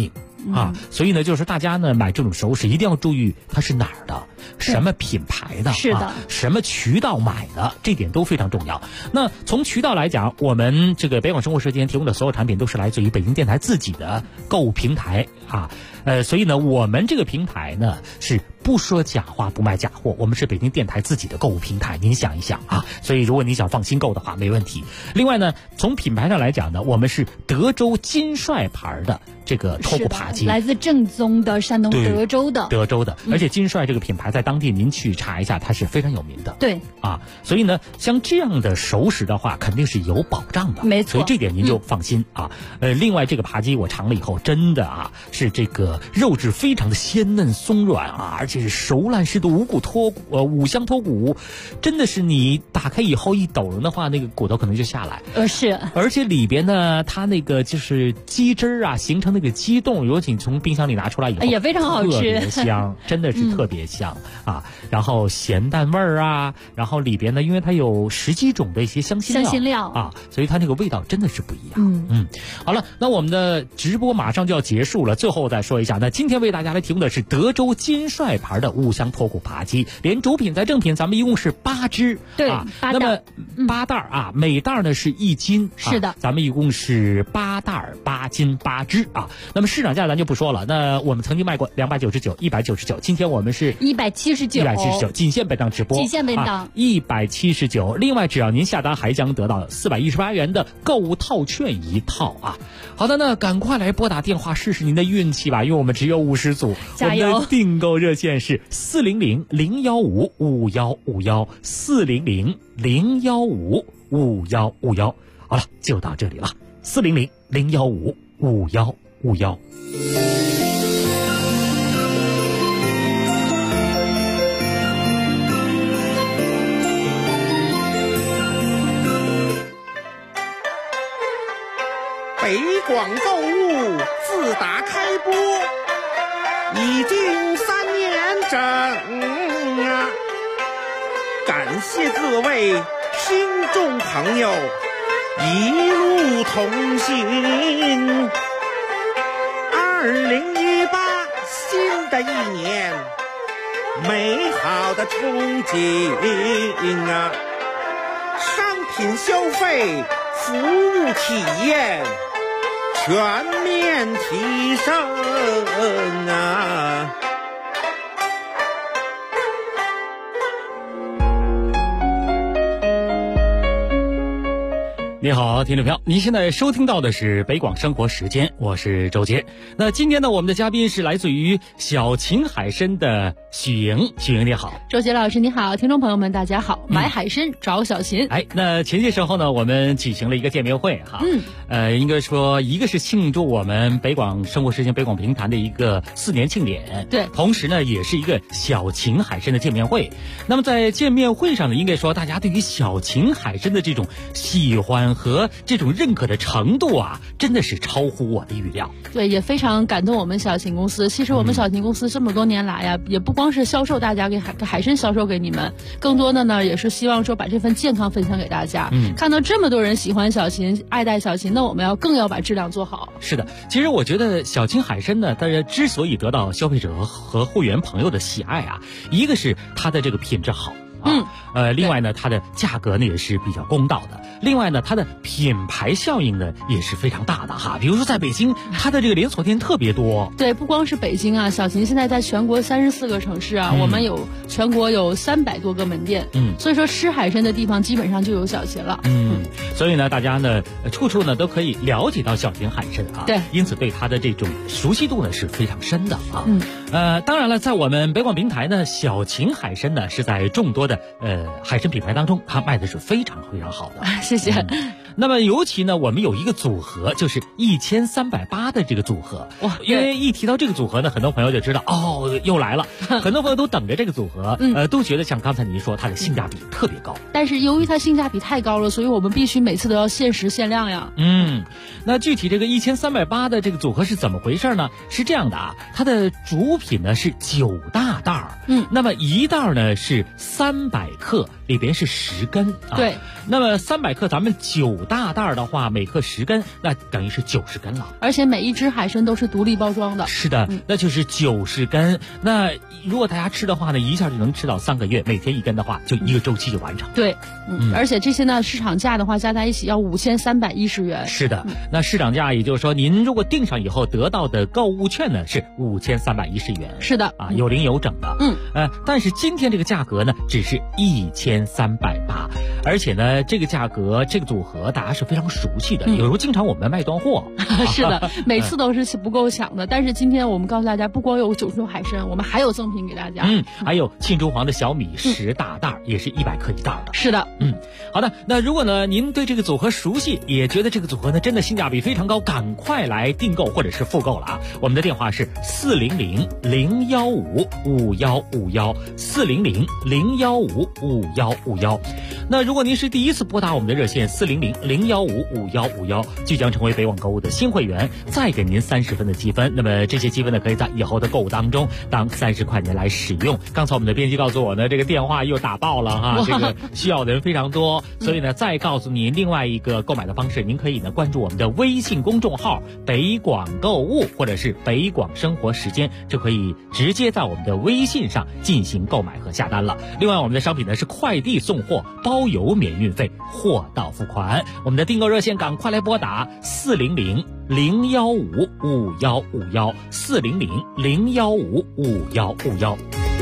啊。所以呢，就是大家呢买这种首饰一定要注意它是哪儿的，什么品牌的， 是的， 什么渠道买的，这点都非常重要。那从渠道来讲，我们这个北广生活时间提供的所有产品都是来自于北京电台自己的购物平台啊。所以呢，我们这个平台呢是不说假话，不卖假货，我们是北京电台自己的购物平台，您想一想啊。所以如果你想放心购的话，没问题。另外呢，从品牌上来讲呢，我们是德州金帅牌的这个托骨扒鸡， 来自正宗的山东德州的， 而且金帅这个品牌在当地您去查一下，它是非常有名的。 对啊，所以呢，像这样的熟食的话，肯定是有保障的， 没错。 所以这点您就放心啊。另外这个扒鸡我尝了以后，真的啊，是这个肉质非常的鲜嫩松软啊，而且是熟烂式的五香脱骨，真的是你打开以后一抖的话，那个骨头可能就下来。 是。 而且里边呢，它那个就是鸡汁儿啊，形成那个鸡冻，尤其从冰箱里拿出来以后， 也非常好吃， 特别香，真的是特别香啊。然后咸淡味儿啊，然后里边呢，因为它有10几种的一些香辛料啊，所以它那个味道真的是不一样。好了，那我们的直播马上就要结束了，最后再说一下，那今天为大家来提供的是德州金帅牌的五香脱骨扒鸡，连主品带正品，咱们一共是8只， 对啊， 8 那么8袋啊，每袋呢是1斤， 是的， 咱们一共是8袋8斤8只啊。那么市场价咱就不说了，那我们曾经卖过299、199，今天我们是179，仅限本档直播， 仅限本档 179。另外，只要您下单，还将得到418元的购物套券1套啊。好的，那赶快来拨打电话试试您的运气吧，因为我们只有50组， 加油！ 我们的订购热线是400-015-5151，400-015-5151。好了，就到这里了，400-015-5151。 北广购物自打开播已经3年整啊，感谢各位听众朋友一路同行。2018新的一年，美好的憧憬啊，商品消费，服务体验全面提升啊！ 你好，听众朋友，您现在收听到的是北广生活时间，我是周杰。那今天呢，我们的嘉宾是来自于小秦海参的许莹，许莹你好。 周杰老师你好，听众朋友们大家好，买海参找小秦。 那前些时候呢，我们举行了一个见面会哈，应该说一个是庆祝我们北广生活时间北广评弹的一个4年庆典， 对， 同时呢也是一个小秦海参的见面会。那么在见面会上呢，应该说大家对于小秦海参的这种喜欢和这种认可的程度啊，真的是超乎我的预料。 对，也非常感动我们小秦公司。其实我们小秦公司这么多年来呀，也不光是销售大家给海参销售给你们，更多的呢也是希望说把这份健康分享给大家。看到这么多人喜欢小秦，爱戴小秦，那我们更要把质量做好。 是的，其实我觉得小秦海参呢，大家之所以得到消费者和会员朋友的喜爱啊，一个是它的这个品质好。另外呢，它的价格呢也是比较公道的。另外呢，它的品牌效应呢也是非常大的哈。比如说在北京，它的这个连锁店特别多。 对，不光是北京啊，小秦现在在全国34个城市啊，我们全国有300多个门店。所以说吃海参的地方基本上就有小秦了。 所以呢，大家呢处处呢都可以了解到小秦海参啊。 对， 因此对它的这种熟悉度呢是非常深的啊。当然了，在我们北广平台呢，小秦海参呢是在众多的海参品牌当中，它卖的是非常非常好的。 谢谢。 那么尤其呢，我们有一个组合，就是1380的这个组合。哇，因为一提到这个组合呢，很多朋友就知道哦，又来了。很多朋友都等着这个组合，都觉得像刚才您说，它的性价比特别高。 但是由于它性价比太高了，所以我们必须每次都要限时限量呀。 那具体这个1380的这个组合是怎么回事呢？是这样的啊，它的主品呢是9大袋儿，那么一袋呢是300克，里边是10根啊。 对， 那么300克咱们9 大袋的话，每克10根，那等于是90根了。 而且每一只海参都是独立包装的。 是的，那就是90根。那如果大家吃的话呢，一下就能吃到3个月，每天1根的话，就1个周期就完成。 对，而且这些呢，市场价的话加在一起要5310元。 是的，那市场价也就是说，您如果订上以后得到的购物券呢是5310元。 是的， 啊，有零有整的。但是今天这个价格呢，只是1380，而且呢，这个价格这个组合大家是非常熟悉的，有时候经常我们卖断货。 是的，每次都是不够抢的。但是今天我们告诉大家，不光有90种海参，我们还有赠品给大家。 还有沁珠黄的小米10大袋，也是100克一袋的。 是的， 好的。那如果呢您对这个组合熟悉，也觉得这个组合呢真的性价比非常高，赶快来订购或者是复购了啊！我们的电话是400-015-5151，400-015-5151。那如果您是第一次拨打我们的热线400-015-5151，即将成为北网购物的新会员，再给您30分的积分。那么这些积分呢，可以在以后的购物当中当30块钱来使用。刚才我们的编辑告诉我呢，这个电话又打爆了哈，这个需要的人非常多，所以呢，再告诉您另外一个购买的方式，您可以呢关注我们的微信公众号北广购物或者是北广生活时间，就可以直接在我们的微信上进行购买和下单了。另外我们的商品呢是快递送货，包邮免运费，货到付款。我们的订购热线赶快来拨打400-015-5151，400-015-5151。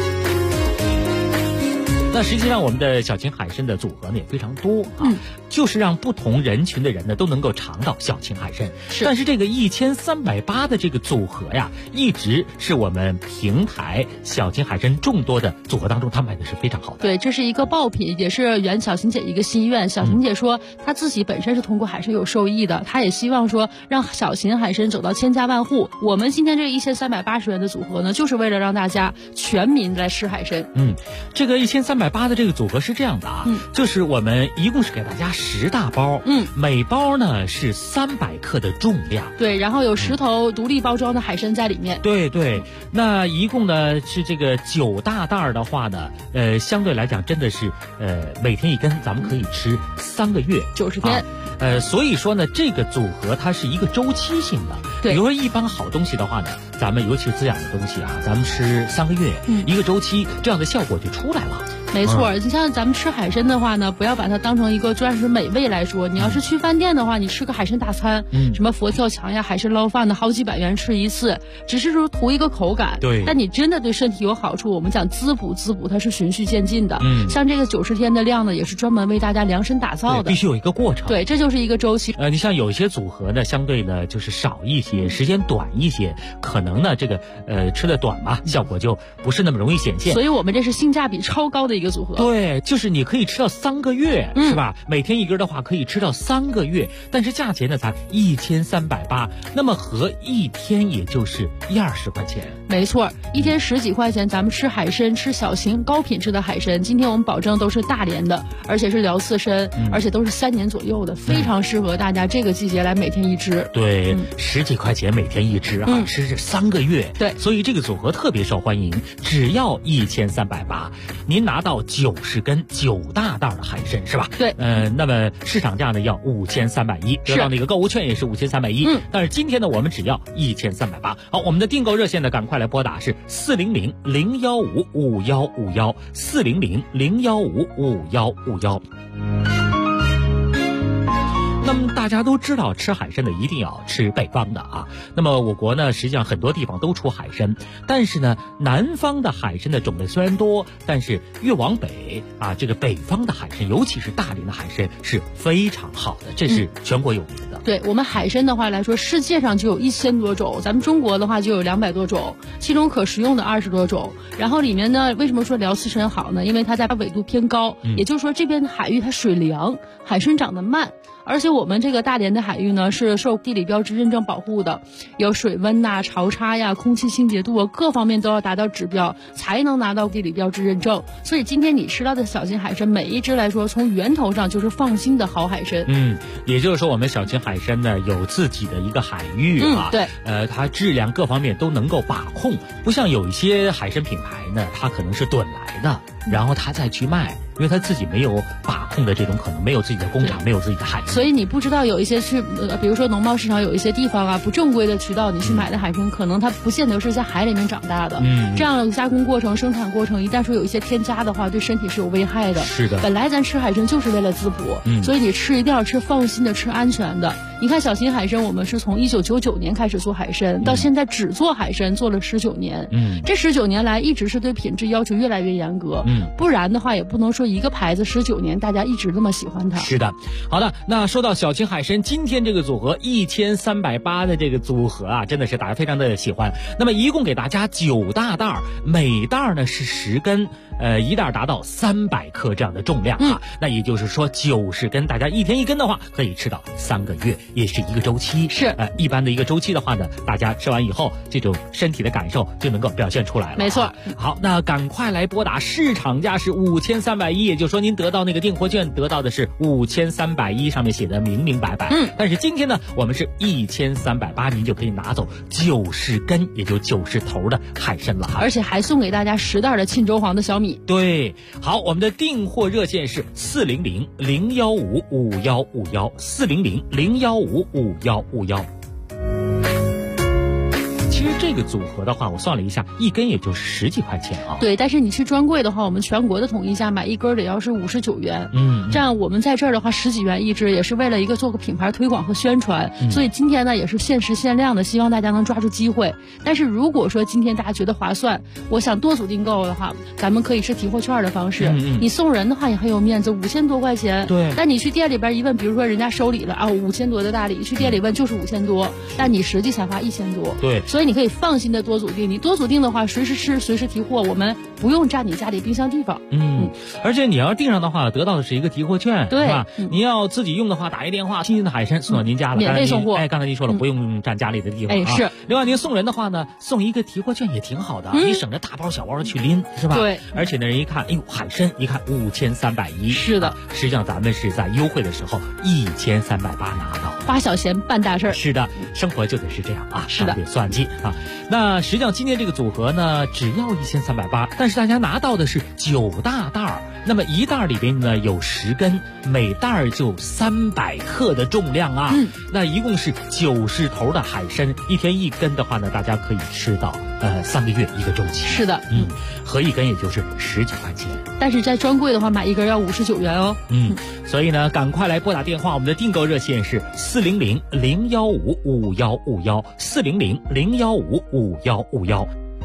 那实际上我们的小秦海参的组合呢也非常多啊，就是让不同人群的人呢都能够尝到小秦海参。但是这个1380的这个组合呀，一直是我们平台小秦海参众多的组合当中，它卖的是非常好的。 对，这是一个爆品，也是圆小秦姐一个心愿。小秦姐说，她自己本身是通过海参有受益的，她也希望说让小秦海参走到千家万户。我们今天这个1380元的组合呢，就是为了让大家全民来吃海参。 这个1380的这个组合是这样的啊，就是我们一共是给大家10大包，每包呢是300克的重量。 对，然后有10头独立包装的海参在里面。 对，那一共呢是这个9大袋的话呢，相对来讲真的是每天1根，咱们可以吃3个月 ，90天。 所以说呢，这个组合它是一个周期性的。 对， 比如说一般好东西的话呢，咱们尤其是滋养的东西啊，咱们吃3个月，一个周期，这样的效果就出来了。 没错，你像咱们吃海参的话呢，不要把它当成一个专属美味来说。你要是去饭店的话，你吃个海参大餐，什么佛跳墙呀、海参捞饭的，好几百元吃一次，只是说图一个口感。 对， 但你真的对身体有好处，我们讲滋补，它是循序渐进的。像这个90天的量呢，也是专门为大家量身打造的， 必须有一个过程。 对，这就是一个周期。 你像有一些组合呢，相对呢就是少一些，时间短一些，可能呢这个吃的短嘛，效果就不是那么容易显现。 所以我们这是性价比超高的一个组合。 对，就是你可以吃到3个月，是吧？每天1根的话，可以吃到3个月，但是价钱呢才1380，那么合一天也就是20块钱。 没错，一天10几块钱，咱们吃海参，吃小秦高品质的海参。今天我们保证都是大连的，而且是辽刺参，而且都是3年左右的，非常适合大家这个季节来每天1只。 对，10几块钱每天1只啊，吃这3个月。 对， 所以这个组合特别受欢迎，只要1380，您拿到90根9大袋的海参是吧？ 对， 那么市场价呢要5310，得到那个购物券也是5310。但是今天呢，我们只要1380。好，我们的订购热线呢，赶快来拨打是400-015-5151，400-015-5151。那么大家都知道，吃海参的一定要吃北方的啊。那么我国呢，实际上很多地方都出海参，但是呢，南方的海参的种类虽然多，但是越往北啊，这个北方的海参，尤其是大连的海参是非常好的，这是全国有名的。 对，我们海参的话来说，世界上就有1000多种，咱们中国的话就有200多种，其中可食用的20多种。然后里面呢，为什么说辽刺参好呢？因为它在纬度偏高，也就是说这边的海域它水凉，海参长得慢。而且我们这个大连的海域呢，是受地理标志认证保护的，有水温呐、潮差呀、空气清洁度啊，各方面都要达到指标，才能拿到地理标志认证。所以今天你吃到的小秦海参，每一只来说，从源头上就是放心的好海参。 也就是说，我们小秦海参呢有自己的一个海域啊， 对， 它质量各方面都能够把控，不像有一些海参品牌呢，它可能是趸来的，然后它再去卖。因为他自己没有把控通的这种可能，没有自己的工厂，没有自己的海参。 所以你不知道有一些是比如说农贸市场有一些地方啊，不正规的渠道你去买的海参，可能它不见得是在海里面长大的。这样加工过程、生产过程，一旦说有一些添加的话，对身体是有危害的。 是的， 本来咱吃海参就是为了滋补，所以你吃一定要吃放心的、吃安全的。你看小秦海参，我们是从1999年开始做海参，到现在只做海参做了19年。这19年来一直是对品质要求越来越严格。不然的话也不能说一个牌子19年大家一直那么喜欢它。 是的，好的，那说到小秦海参，今天这个组合1380的这个组合啊，真的是大家非常的喜欢。那么一共给大家9大袋，每袋呢是10根。一袋达到300克这样的重量啊，那也就是说90根，大家一天1根的话，可以吃到3个月，也是一个周期。 是， 一般的一个周期的话呢，大家吃完以后，这种身体的感受就能够表现出来了。 没错。 好，那赶快来拨打，市场价是5310，也就是说您得到那个订货券得到的是5310，上面写的明明白白。但是今天呢，我们是1380，您就可以拿走90根，也就90头的海参了哈。 而且还送给大家10袋的沁州黄的小米。 对，好，我们的订货热线是400-015-5151，400-015-5151。其实这个组合的话，我算了一下，一根也就10几块钱啊。 对，但是你去专柜的话，我们全国的统一价买一根得要是59元。这样我们在这儿的话10几元一支，也是为了一个做个品牌推广和宣传。所以今天呢也是限时限量的，希望大家能抓住机会。但是如果说今天大家觉得划算，我想多组订购的话，咱们可以是提货券的方式。你送人的话也很有面子，5000多块钱。 对。 但你去店里边一问，比如说人家收礼了啊，5000多的大礼，去店里问就是5000多，但你实际才花1000多。 对。 所以你可以放心的多组订，你多组订的话，随时吃，随时提货，我们不用占你家里冰箱地方。 而且你要订上的话，得到的是一个提货券， 对吧？你要自己用的话，打一电话，新鲜的海参送到您家了， 免费送货。 刚才您说了，不用占家里的地方啊。 是。 另外您送人的话呢，送一个提货券也挺好的，你省着大包小包的去拎，是吧？ 对。 而且呢，人一看，哎呦，海参一看5310， 是的。 实际上咱们是在优惠的时候1380拿到， 花小钱办大事儿。 是的，生活就得是这样啊， 是的， 得算计啊。那实际上今天这个组合呢，只要1380，但是大家拿到的是9大袋，那么一袋里边呢有10根，每袋就300克的重量啊。那一共是90头的海参，一天1根的话呢，大家可以吃到3个月一个周期。 是的， 合一根也就是10几块钱。 但是在专柜的话，买一根要59元哦。 所以呢，赶快来拨打电话，我们的订购热线是400-015-5151，400-015-5151。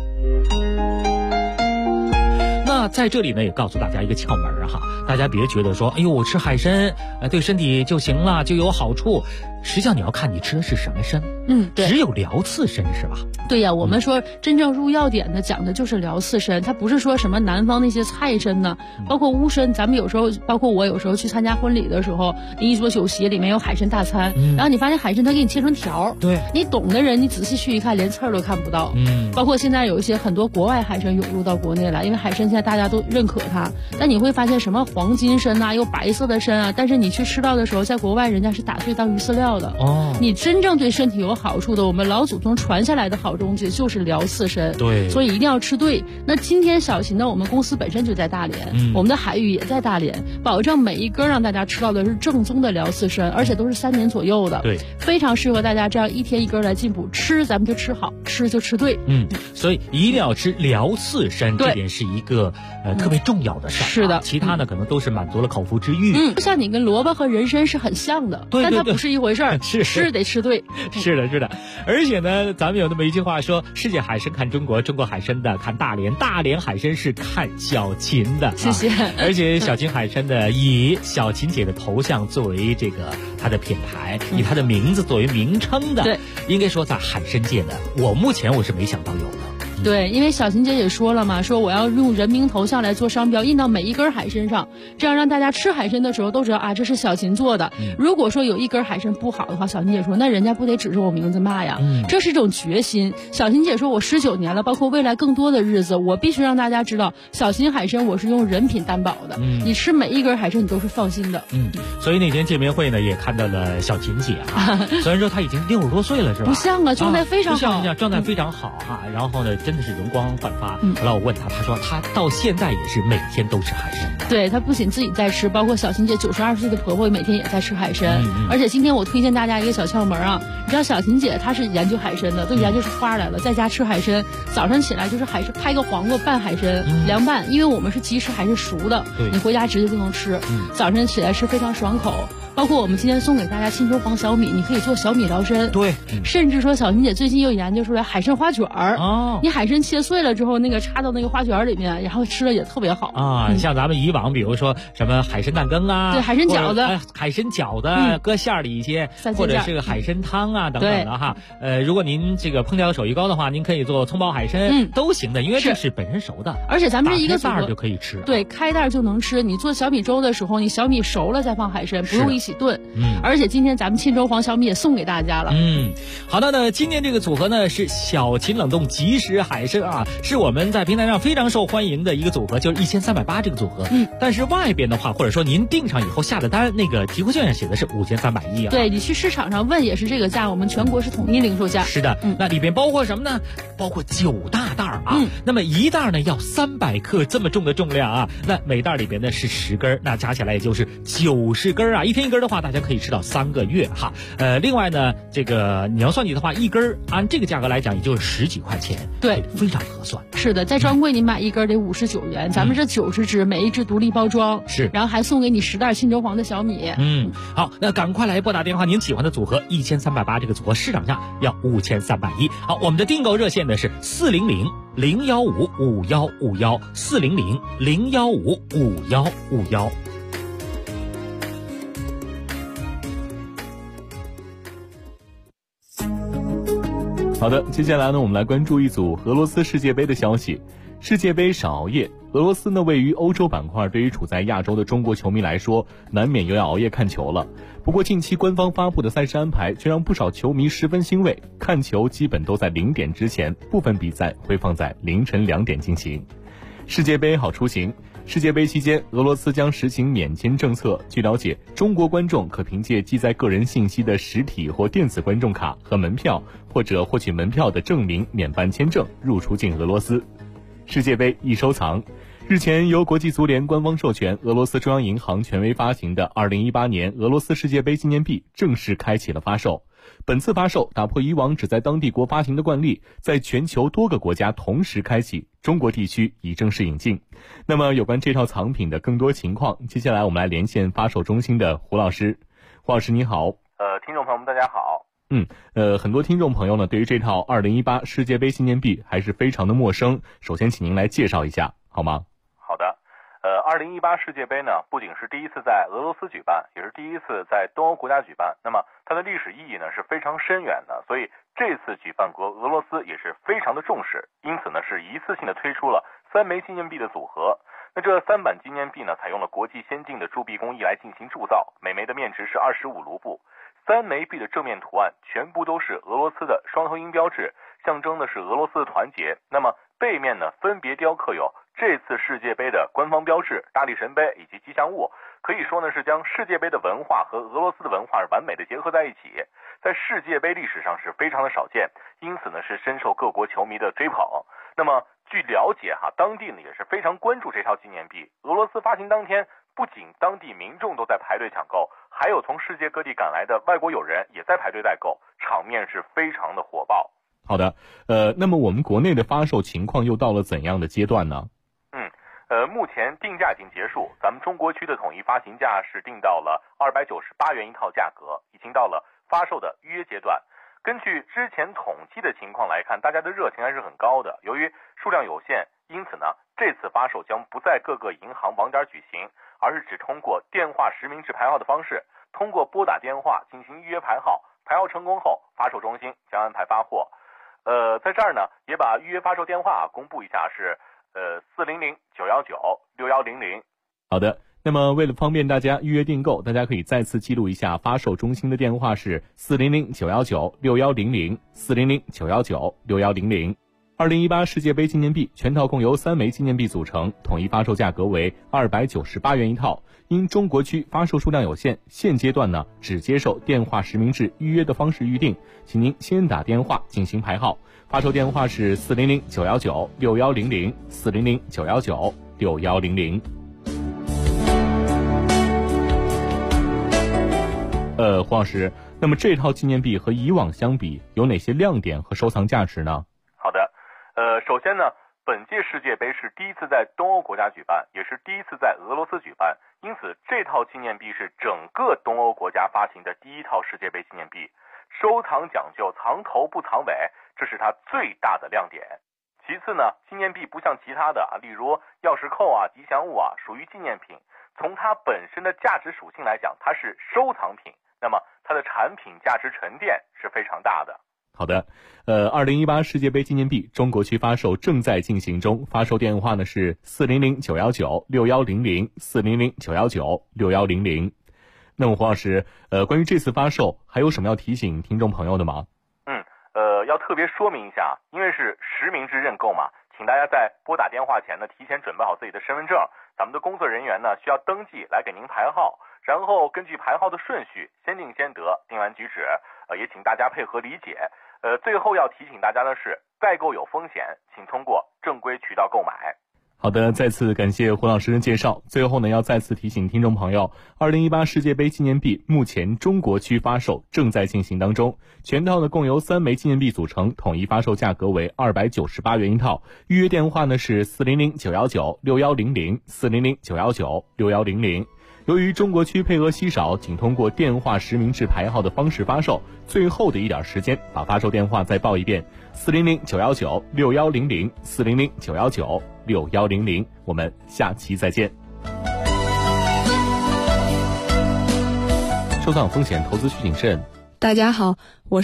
那在这里呢，也告诉大家一个窍门哈，大家别觉得说，哎呦，我吃海参对身体就行了，就有好处。实际上你要看你吃的是什么参， 对， 只有辽刺参是吧？ 对呀，我们说真正入药典的讲的就是辽刺参，它不是说什么南方那些菜参呢，包括乌参，咱们有时候，包括我有时候去参加婚礼的时候，一桌酒席里面有海参大餐，然后你发现海参它给你切成条， 对， 你懂的人你仔细去一看，连刺儿都看不到。包括现在有一些很多国外海参涌入到国内来，因为海参现在大家都认可它，但你会发现什么黄金参啊，有白色的参啊，但是你去吃到的时候，在国外人家是打碎当鱼饲料的。你真正对身体有好处的，我们老祖宗传下来的好东西就是辽刺参。 对， 所以一定要吃对。那今天小秦呢，我们公司本身就在大连，我们的海域也在大连，保证每一根让大家吃到的是正宗的辽刺参，而且都是3年左右的， 对， 非常适合大家这样一天1根来进补。吃咱们就吃好，吃就吃对。 所以一定要吃辽刺参，这点是一个特别重要的事儿。 是的， 其他呢可能都是满足了口腹之欲。 像你跟萝卜和人参是很像的， 对， 但它不是一回事儿。吃得吃对。 是的，是的。而且呢，咱们有那么一句话说，世界海参看中国，中国海参的看大连，大连海参是看小秦的。 谢谢。 而且小秦海参的以小秦姐的头像作为这个它的品牌，以它的名字作为名称的， 对， 应该说在海参界的，我是没想到有的。 对，因为小秦姐也说了嘛，说我要用人名头像来做商标，印到每一根海参上，这样让大家吃海参的时候都知道啊，这是小秦做的。如果说有一根海参不好的话，小秦姐说那人家不得指着我名字骂呀。这是一种决心。小秦姐说我19年了，包括未来更多的日子，我必须让大家知道，小秦海参我是用人品担保的。你吃每一根海参你都是放心的。 所以那天见面会呢，也看到了小秦姐啊，虽然说她已经60多岁了，是吧？ 不像啊，状态非常好， 状态非常好啊。然后呢， 真的是容光焕发。后来我问他，他说他到现在也是每天都吃海参。 对，他不仅自己在吃，包括小琴姐92岁的婆婆每天也在吃海参。而且今天我推荐大家一个小窍门啊，你知道小琴姐她是研究海参的，都研究出花来了，在家吃海参，早上起来就是海参拍个黄瓜拌海参，凉拌，因为我们是即吃海参熟的，你回家直接就能吃，早晨起来吃非常爽口。包括我们今天送给大家沁州黄小米，你可以做小米疗参。 对， 甚至说小琴姐最近又研究出来海参花卷儿。 哦， 你海参切碎了之后，那个插到那个花卷里面，然后吃了也特别好啊。像咱们以往比如说什么海参蛋羹啊， 对，海参饺子， 海参饺子搁馅儿里一些，或者是个海参汤啊等等的哈。如果您这个烹调手艺高的话，您可以做葱爆海参，都行的，因为这是本身熟的。 而且咱们这一个组合就可以吃。 对，开袋就能吃。你做小米粥的时候，你小米熟了再放海参，不用一起炖。而且今天咱们沁州黄小米也送给大家了。 好的呢，今天这个组合呢是小秦冷冻即食海参啊，是我们在平台上非常受欢迎的一个组合，就是1380这个组合。但是外边的话，或者说您订上以后下的单，那个提货券上写的是5310啊。 对，你去市场上问也是这个价，我们全国是统一零售价。 是的，那里边包括什么呢？包括9大袋啊。那么一袋呢要300克这么重的重量啊，那每袋里边呢是10根，那加起来也就是90根啊。一天一根的话，大家可以吃到3个月哈。另外呢，这个你要算计的话，一根按这个价格来讲，也就是10几块钱， 对， 非常合算。 是的，在专柜你买一根得59元，咱们这90只，每一只独立包装， 是， 然后还送给你10袋沁州黄的小米。 好，那赶快来拨打电话，您喜欢的组合1380这个组合市场价要5310。好，我们的订购热线呢是400-015-5151，400-015-5151。 好的，接下来呢，我们来关注一组俄罗斯世界杯的消息。世界杯少熬夜，俄罗斯呢位于欧洲板块，对于处在亚洲的中国球迷来说，难免又要熬夜看球了。不过近期官方发布的赛事安排却让不少球迷十分欣慰，看球基本都在0点之前，部分比赛会放在凌晨2点进行。世界杯好出行。世界杯期间，俄罗斯将实行免签政策。据了解，中国观众可凭借记载个人信息的实体或电子观众卡和门票，或者获取门票的证明免办签证入出境俄罗斯。世界杯易收藏。日前，由国际足联官方授权，俄罗斯中央银行权威发行的2018年俄罗斯世界杯纪念币正式开启了发售。本次发售打破以往只在当地国发行的惯例，在全球多个国家同时开启，中国地区已正式引进。那么有关这套藏品的更多情况，接下来我们来连线发售中心的胡老师。胡老师你好。 听众朋友们大家好。 很多听众朋友呢对于这套2018世界杯纪念币还是非常的陌生，首先请您来介绍一下好吗？ 好的。2018世界杯呢，不仅是第一次在俄罗斯举办，也是第一次在东欧国家举办。那么它的历史意义呢是非常深远的，所以这次举办国俄罗斯也是非常的重视，因此呢是一次性的推出了3枚纪念币的组合。那这3版纪念币呢，采用了国际先进的铸币工艺来进行铸造，每枚的面值是25卢布。3枚币的正面图案全部都是俄罗斯的双头鹰标志，象征的是俄罗斯的团结。那么背面呢，分别雕刻有这次世界杯的官方标志、大力神杯以及吉祥物，可以说呢是将世界杯的文化和俄罗斯的文化完美的结合在一起，在世界杯历史上是非常的少见，因此呢是深受各国球迷的追捧。那么据了解当地呢也是非常关注这套纪念币。俄罗斯发行当天，不仅当地民众都在排队抢购，还有从世界各地赶来的外国友人也在排队代购，场面是非常的火爆。 好的，那么我们国内的发售情况又到了怎样的阶段呢？ 目前定价已经结束，咱们中国区的统一发行价是定到了298元一套价格，已经到了发售的预约阶段。根据之前统计的情况来看，大家的热情还是很高的。由于数量有限，因此呢，这次发售将不在各个银行网点举行，而是只通过电话实名制排号的方式，通过拨打电话进行预约排号，排号成功后，发售中心将安排发货。在这儿呢，也把预约发售电话公布一下，是400-919-6100。 好的，那么为了方便大家预约订购，大家可以再次记录一下发售中心的电话是400-919-6100，400-919-6100。 2018世界杯纪念币全套共由3枚纪念币组成，统一发售价格为298元一套。因中国区发售数量有限，现阶段呢只接受电话实名制预约的方式预定，请您先打电话进行排号。发售电话是400-919-6100 400-919-6100。黄老师，那么这套纪念币和以往相比有哪些亮点和收藏价值呢？ 好的，首先呢，本届世界杯是第一次在东欧国家举办，也是第一次在俄罗斯举办，因此这套纪念币是整个东欧国家发行的第一套世界杯纪念币，收藏讲究藏头不藏尾，这是它最大的亮点。其次呢，纪念币不像其他的例如钥匙扣吉祥物属于纪念品，从它本身的价值属性来讲，它是收藏品，那么它的产品价值沉淀是非常大的。 好的，2018世界杯纪念币中国区发售正在进行中，发售电话呢是400-919-6100 400-919-6100。那么黄老师，关于这次发售还有什么要提醒听众朋友的吗？ 要特别说明一下，因为是实名制认购嘛，请大家在拨打电话前呢，提前准备好自己的身份证，咱们的工作人员呢需要登记来给您排号，然后根据排号的顺序先定先得，定完举止，也请大家配合理解。最后要提醒大家的是，代购有风险，请通过正规渠道购买。 好的，再次感谢胡老师的介绍。最后呢，要再次提醒听众朋友，2018世界杯纪念币目前中国区发售正在进行当中，全套呢共由3枚纪念币组成，统一发售价格为298元一套。预约电话呢是400-919-6100 400-919-6100。由于中国区配额稀少，仅通过电话实名制排号的方式发售，最后的一点时间，把发售电话再报一遍：400-919-6100 400-919-6100。我们下期再见。收藏风险，投资需谨慎。 大家好，我是